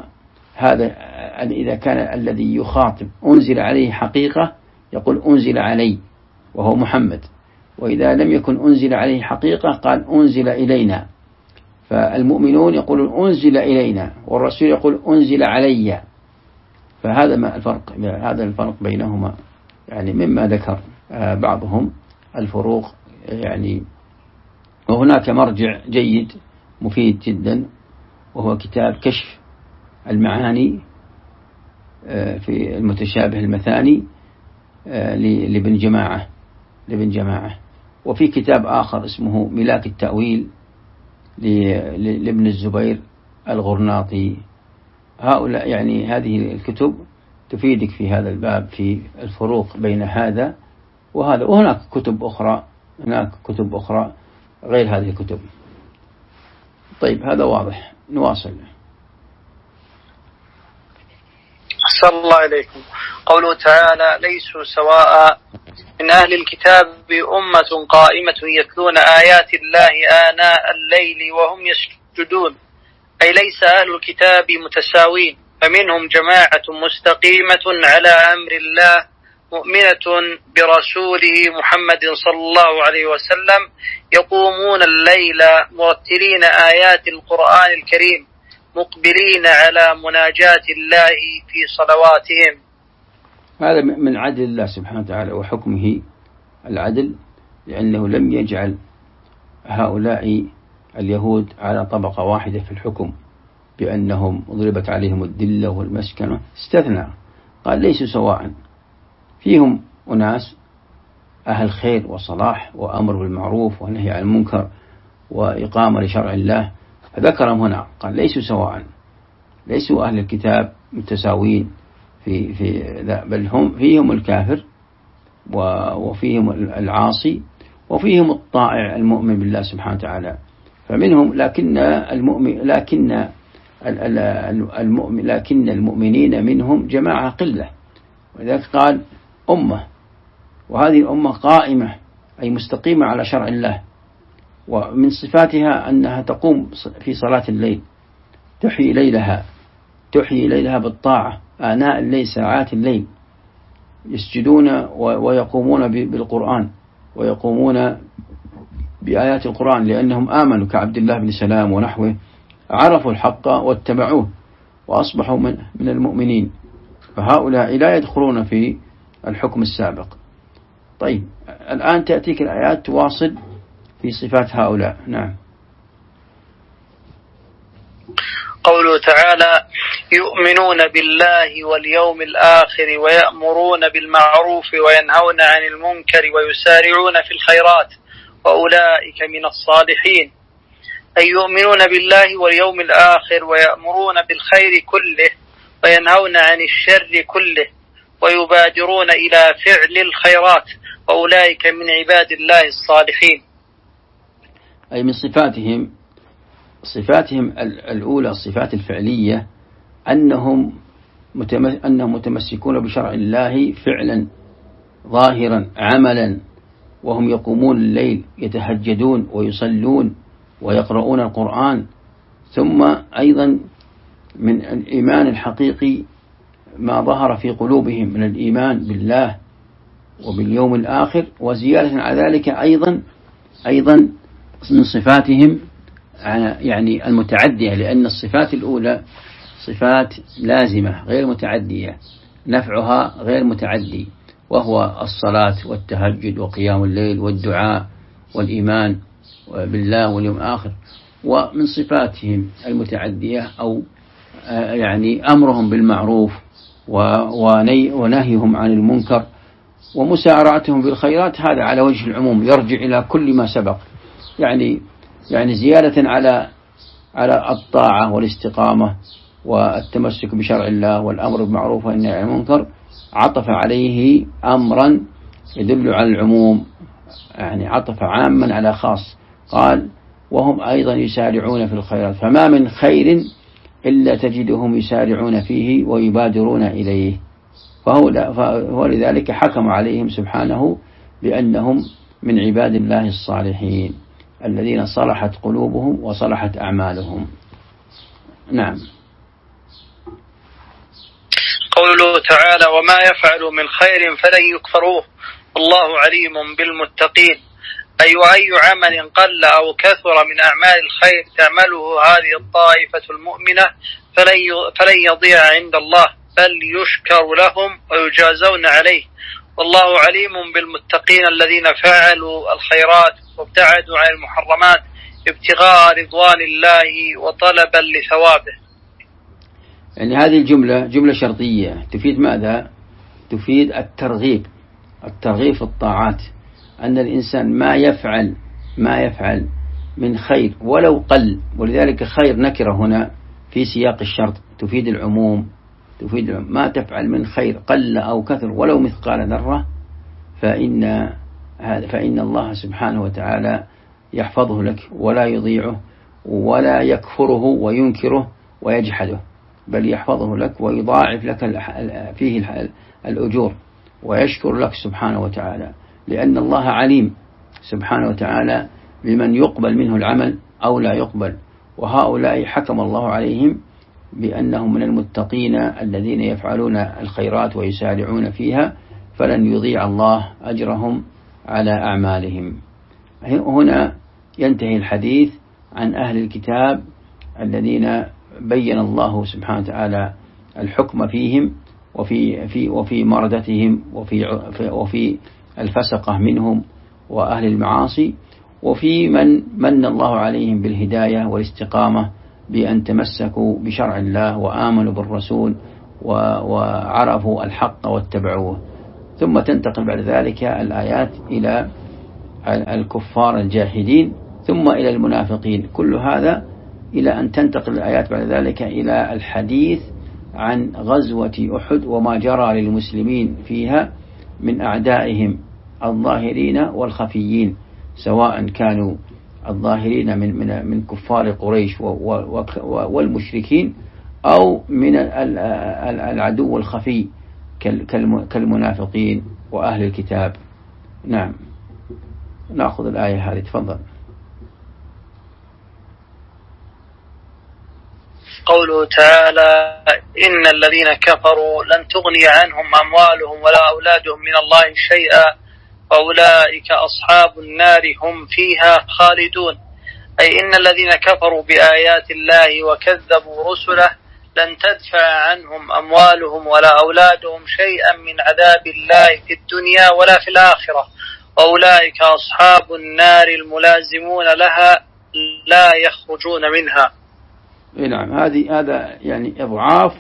كان الذي يخاطب أنزل عليه حقيقة يقول أنزل علي وهو محمد، وإذا لم يكن أنزل عليه حقيقة قال أنزل إلينا. فالمؤمنون يقولون أنزل إلينا، والرسول يقول أنزل علي. فهذا ما الفرق، هذا الفرق بينهما، يعني مما ذكر بعضهم الفروق يعني. وهناك مرجع جيد مفيد جدا وهو كتاب كشف المعاني في المتشابه المثاني لابن جماعة. وفي كتاب آخر اسمه ملاك التأويل لابن الزبير الغرناطي. هؤلاء يعني هذه الكتب تفيدك في هذا الباب في الفروق بين هذا وهذا. وهناك كتب أخرى غير هذه الكتب. طيب هذا واضح، نواصل. أحسن الله إليكم. قوله تعالى ليسوا سواء من أهل الكتاب أمة قائمة يتلون آيات الله آناء الليل وهم يسجدون، أي ليس أهل الكتاب متساوين، فمنهم جماعة مستقيمة على أمر الله مؤمنة برسوله محمد صلى الله عليه وسلم يقومون الليل مرتلين آيات القرآن الكريم مقبلين على مناجاة الله في صلواتهم. هذا من عدل الله سبحانه وتعالى وحكمه العدل، لأنه لم يجعل هؤلاء اليهود على طبقة واحدة في الحكم بأنهم ضربت عليهم الذلة والمسكنة. استثنى قال ليسوا سواء، فيهم أناس أهل خير وصلاح وأمر بالمعروف ونهي عن المنكر وإقامة لشرع الله، فذكرهم هنا قال ليسوا سواء، ليسوا أهل الكتاب متساوين في ذا، بل هم فيهم الكافر وفيهم العاصي وفيهم الطائع المؤمن بالله سبحانه وتعالى. فمنهم لكن المؤمنين منهم جماعة قلة، ولذلك قال أمة، وهذه الأمة قائمة أي مستقيمة على شرع الله. ومن صفاتها أنها تقوم في صلاة الليل، تحيي ليلها بالطاعة آناء الليل، ساعات الليل، يسجدون ويقومون بالقرآن ويقومون بآيات القرآن، لأنهم آمنوا كعبد الله بن سلام ونحوه، عرفوا الحق واتبعوه وأصبحوا من المؤمنين. فهؤلاء لا يدخلون في الحكم السابق. طيب الآن تأتيك الآيات تواصل في صفات هؤلاء. نعم. قوله تعالى يؤمنون بالله واليوم الآخر ويأمرون بالمعروف وينهون عن المنكر ويسارعون في الخيرات وأولئك من الصالحين، أي يؤمنون بالله واليوم الآخر ويأمرون بالخير كله وينهون عن الشر كله ويبادرون إلى فعل الخيرات، وأولئك من عباد الله الصالحين. أي من صفاتهم الأولى الصفات الفعلية أنهم متمسكون بشرع الله فعلا ظاهرا عملا، وهم يقومون الليل يتهجدون ويصلون ويقرؤون القرآن. ثم أيضا من الإيمان الحقيقي ما ظهر في قلوبهم من الإيمان بالله وباليوم الآخر، وزيادة على ذلك أيضا من صفاتهم يعني المتعدية، لأن الصفات الأولى صفات لازمة غير متعدية، نفعها غير متعدي، وهو الصلاة والتهجد وقيام الليل والدعاء والإيمان بالله واليوم الآخر. ومن صفاتهم المتعدية أو يعني أمرهم بالمعروف ونهيهم عن المنكر ومسارعتهم بالخيرات، هذا على وجه العموم يرجع إلى كل ما سبق، يعني زيادة على الطاعة والاستقامة والتمسك بشرع الله والأمر بالمعروف والنهي عن المنكر، عطف عليه أمرا يدل على العموم، يعني عطف عاما على خاص. قال وهم أيضا يسارعون في الخيرات، فما من خير إلا تجدهم يسارعون فيه ويبادرون إليه، فهو لذلك حكم عليهم سبحانه بأنهم من عباد الله الصالحين الذين صلحت قلوبهم وصلحت أعمالهم. نعم. قوله تعالى: وما يفعلوا من خير فلن يكفروه والله عليم بالمتقين. أي وأي عمل قل أو كثر من أعمال الخير تعمله هذه الطائفة المؤمنة فلن يضيع عند الله، بل يشكر لهم ويجازون عليه. والله عليم بالمتقين الذين فعلوا الخيرات وابتعدوا عن المحرمات ابتغاء رضوان الله وطلبا لثوابه. يعني هذه الجملة جملة شرطية تفيد ماذا؟ تفيد الترغيب في الطاعات، أن الإنسان ما يفعل من خير ولو قل، ولذلك خير نكرة هنا في سياق الشرط تفيد العموم. ما تفعل من خير قل أو كثر ولو مثقال ذرة فإن الله سبحانه وتعالى يحفظه لك ولا يضيعه ولا يكفره وينكره ويجحده، بل يحفظه لك ويضاعف لك فيه الأجور ويشكر لك سبحانه وتعالى، لأن الله عليم سبحانه وتعالى بمن يقبل منه العمل أو لا يقبل. وهؤلاء حكم الله عليهم بأنهم من المتقين الذين يفعلون الخيرات ويسارعون فيها، فلن يضيع الله أجرهم على أعمالهم. هنا ينتهي الحديث عن أهل الكتاب الذين بين الله سبحانه وتعالى الحكم فيهم وفي مردتهم وفي الفسقة منهم وأهل المعاصي، وفي من الله عليهم بالهداية والاستقامة بأن تمسكوا بشرع الله وآمنوا بالرسول وعرفوا الحق واتبعوه. ثم تنتقل بعد ذلك الآيات إلى الكفار الجاحدين ثم إلى المنافقين، كل هذا إلى أن تنتقل الآيات بعد ذلك إلى الحديث عن غزوة أحد وما جرى للمسلمين فيها من أعدائهم الظاهرين والخفيين، سواء كانوا الظاهرين من كفار قريش والمشركين أو من العدو الخفي كالمنافقين وأهل الكتاب. نعم، نأخذ الآية هذه، تفضل. قوله تعالى: إن الذين كفروا لن تغني عنهم أموالهم ولا أولادهم من الله شيئا وأولئك أصحاب النار هم فيها خالدون. أي إن الذين كفروا بآيات الله وكذبوا رسله لن تدفع عنهم أموالهم ولا أولادهم شيئا من عذاب الله في الدنيا ولا في الآخرة، وأولئك أصحاب النار الملازمون لها لا يخرجون منها. نعم، هذا يعني إضعاف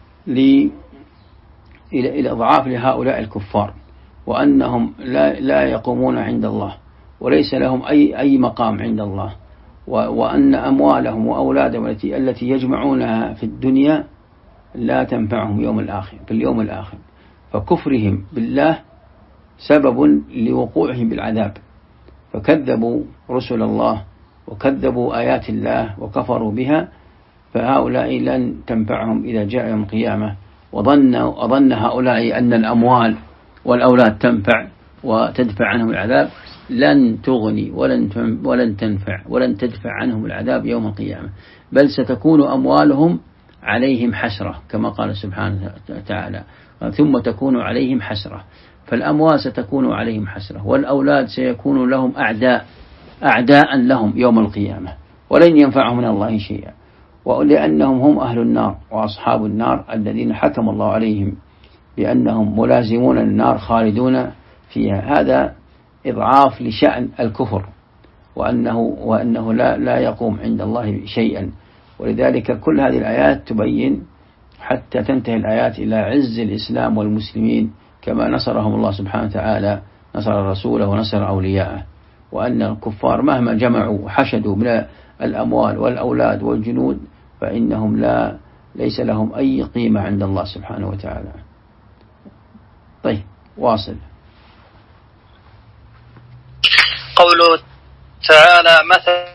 إلى إضعاف لهؤلاء الكفار، وأنهم لا يقومون عند الله وليس لهم أي مقام عند الله، وأن أموالهم وأولادهم التي يجمعونها في الدنيا لا تنفعهم في اليوم الآخر. فكفرهم بالله سبب لوقوعهم بالعذاب، فكذبوا رسل الله وكذبوا آيات الله وكفروا بها، فهؤلاء لن تنفعهم إذا جاء يوم القيامة. وظن هؤلاء أن الأموال والأولاد تنفع وتدفع عنهم العذاب، لن تغني ولن تنفع ولن تدفع عنهم العذاب يوم القيامة، بل ستكون أموالهم عليهم حسرة كما قال سبحانه وتعالى: ثم تكون عليهم حسرة. فالأموال ستكون عليهم حسرة، والأولاد سيكون لهم أعداء لهم يوم القيامة، ولن ينفعهم من الله شيئا، ولأنهم هم أهل النار وأصحاب النار الذين حكم الله عليهم بأنهم ملازمون النار خالدون فيها. هذا إضعاف لشأن الكفر، وأنه لا يقوم عند الله شيئا. ولذلك كل هذه الآيات تبين حتى تنتهي الآيات إلى عز الإسلام والمسلمين كما نصرهم الله سبحانه وتعالى، نصر رسوله ونصر أولياءه. وأن الكفار مهما جمعوا وحشدوا من الأموال والأولاد والجنود فإنهم ليس لهم أي قيمة عند الله سبحانه وتعالى. طيب، واصل. قوله تعالى: مثل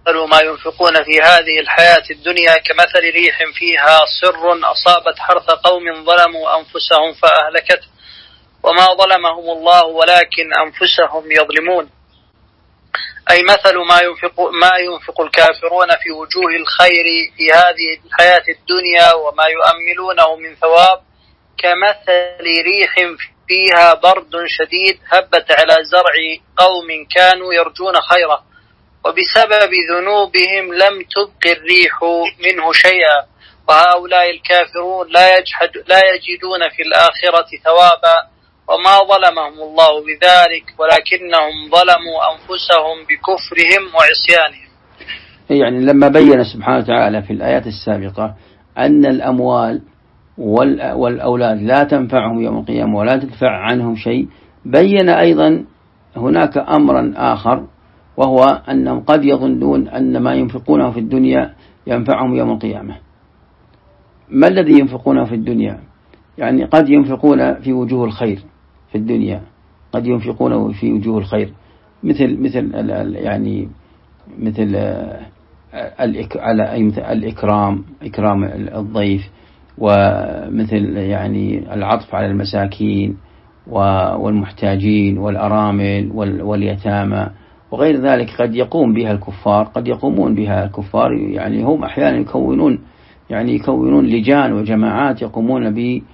ما ينفقون في هذه الحياة الدنيا كمثل ريح فيها صر أصابت حرث قوم ظلموا أنفسهم فأهلكته وما ظلمهم الله ولكن أنفسهم يظلمون. أي مثل ما ينفق الكافرون في وجوه الخير في هذه الحياة الدنيا وما يؤملونه من ثواب كمثل ريح فيها برد شديد هبت على زرع قوم كانوا يرجون خيرا وبسبب ذنوبهم لم تبق الريح منه شيئا وهؤلاء الكافرون لا يجدون في الآخرة ثوابا وما ظلمهم الله بذلك ولكنهم ظلموا أنفسهم بكفرهم وعصيانهم. يعني لما بين سبحانه وتعالى في الآيات السابقة أن الأموال والأولاد لا تنفعهم يوم القيامة ولا تدفع عنهم شيء، بين أيضا هناك أمرا آخر وهو أنهم قد يظنون أن ما ينفقونه في الدنيا ينفعهم يوم القيامة. ما الذي ينفقونه في الدنيا؟ يعني قد ينفقون في وجوه الخير في الدنيا، قد ينفقونه في وجوه الخير مثل الإكرام الضيف، ومثل يعني العطف على المساكين والمحتاجين والأرامل واليتامى وغير ذلك. قد يقوم بها الكفار، قد يقومون بها الكفار، يعني هم أحيانا يكونون لجان وجماعات يقومون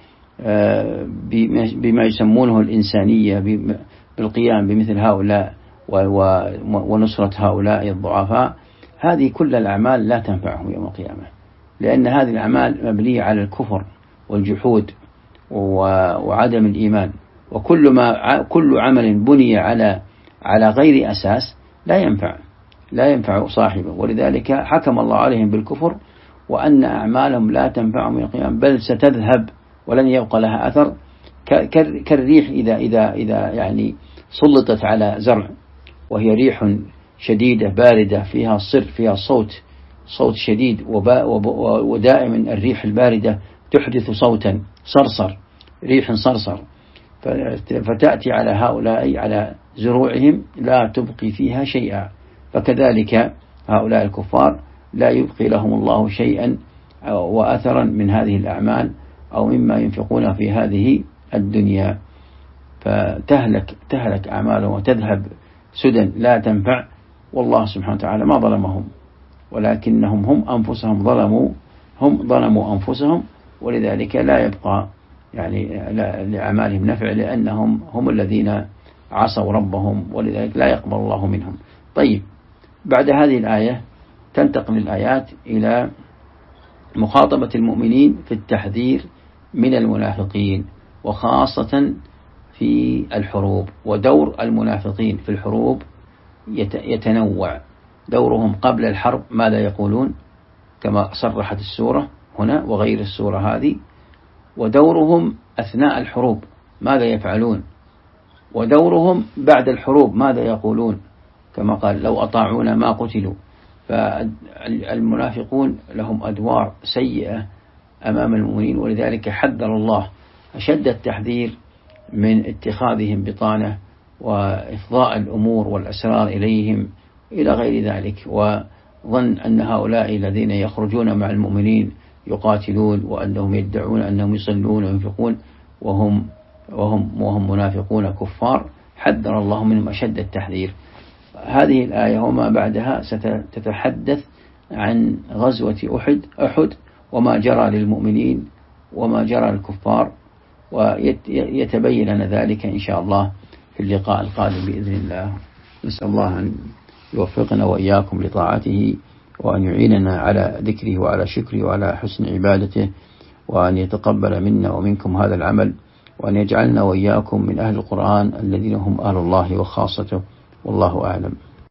بما يسمونه الإنسانية، بالقيام بمثل هؤلاء ونصرة هؤلاء الضعفاء. هذه كل الأعمال لا تنفعهم يوم القيامة، لأن هذه الأعمال مبنية على الكفر والجحود وعدم الإيمان، وكل عمل بني على غير أساس لا ينفع صاحبه. ولذلك حكم الله عليهم بالكفر وأن أعمالهم لا تنفعهم يوم القيامة بل ستذهب ولن يبقى لها أثر، كالريح إذا يعني سلطت على زرع وهي ريح شديدة باردة فيها صر، فيها صوت شديد، ودائما الريح الباردة تحدث صوتا صرصر، ريح صرصر، فتأتي على هؤلاء على زروعهم لا تبقي فيها شيئا. فكذلك هؤلاء الكفار لا يبقي لهم الله شيئا وأثرا من هذه الأعمال أو مما ينفقون في هذه الدنيا، فتهلك أعمالهم وتذهب سدى لا تنفع. والله سبحانه وتعالى ما ظلمهم ولكنهم هم أنفسهم ظلموا أنفسهم، ولذلك لا يبقى يعني لأعمالهم نفع، لأنهم هم الذين عصوا ربهم، ولذلك لا يقبل الله منهم. طيب، بعد هذه الآية تنتقل الآيات إلى مخاطبة المؤمنين في التحذير من المنافقين، وخاصة في الحروب. ودور المنافقين في الحروب يتنوع. دورهم قبل الحرب ماذا يقولون كما صرحت السورة هنا وغير السورة هذه، ودورهم أثناء الحروب ماذا يفعلون، ودورهم بعد الحروب ماذا يقولون كما قال لو أطاعونا ما قتلوا. فالمنافقون لهم أدوار سيئة أمام المؤمنين، ولذلك حذر الله أشد التحذير من اتخاذهم بطانة وإفضاء الأمور والأسرار إليهم إلى غير ذلك، وظن أن هؤلاء الذين يخرجون مع المؤمنين يقاتلون وأنهم يدعون أنهم يصلون وينفقون وهم منافقون كفار. حذر الله منهم أشد التحذير. هذه الآية وما بعدها ستتحدث عن غزوة أحد وما جرى للمؤمنين وما جرى للكفار، ويتبين لنا ذلك إن شاء الله في اللقاء القادم بإذن الله. نسأل الله أن يوفقنا وإياكم لطاعته، وأن يعيننا على ذكره وعلى شكره وعلى حسن عبادته، وأن يتقبل منا ومنكم هذا العمل، وأن يجعلنا وإياكم من أهل القرآن الذين هم أهل الله وخاصته، والله أعلم.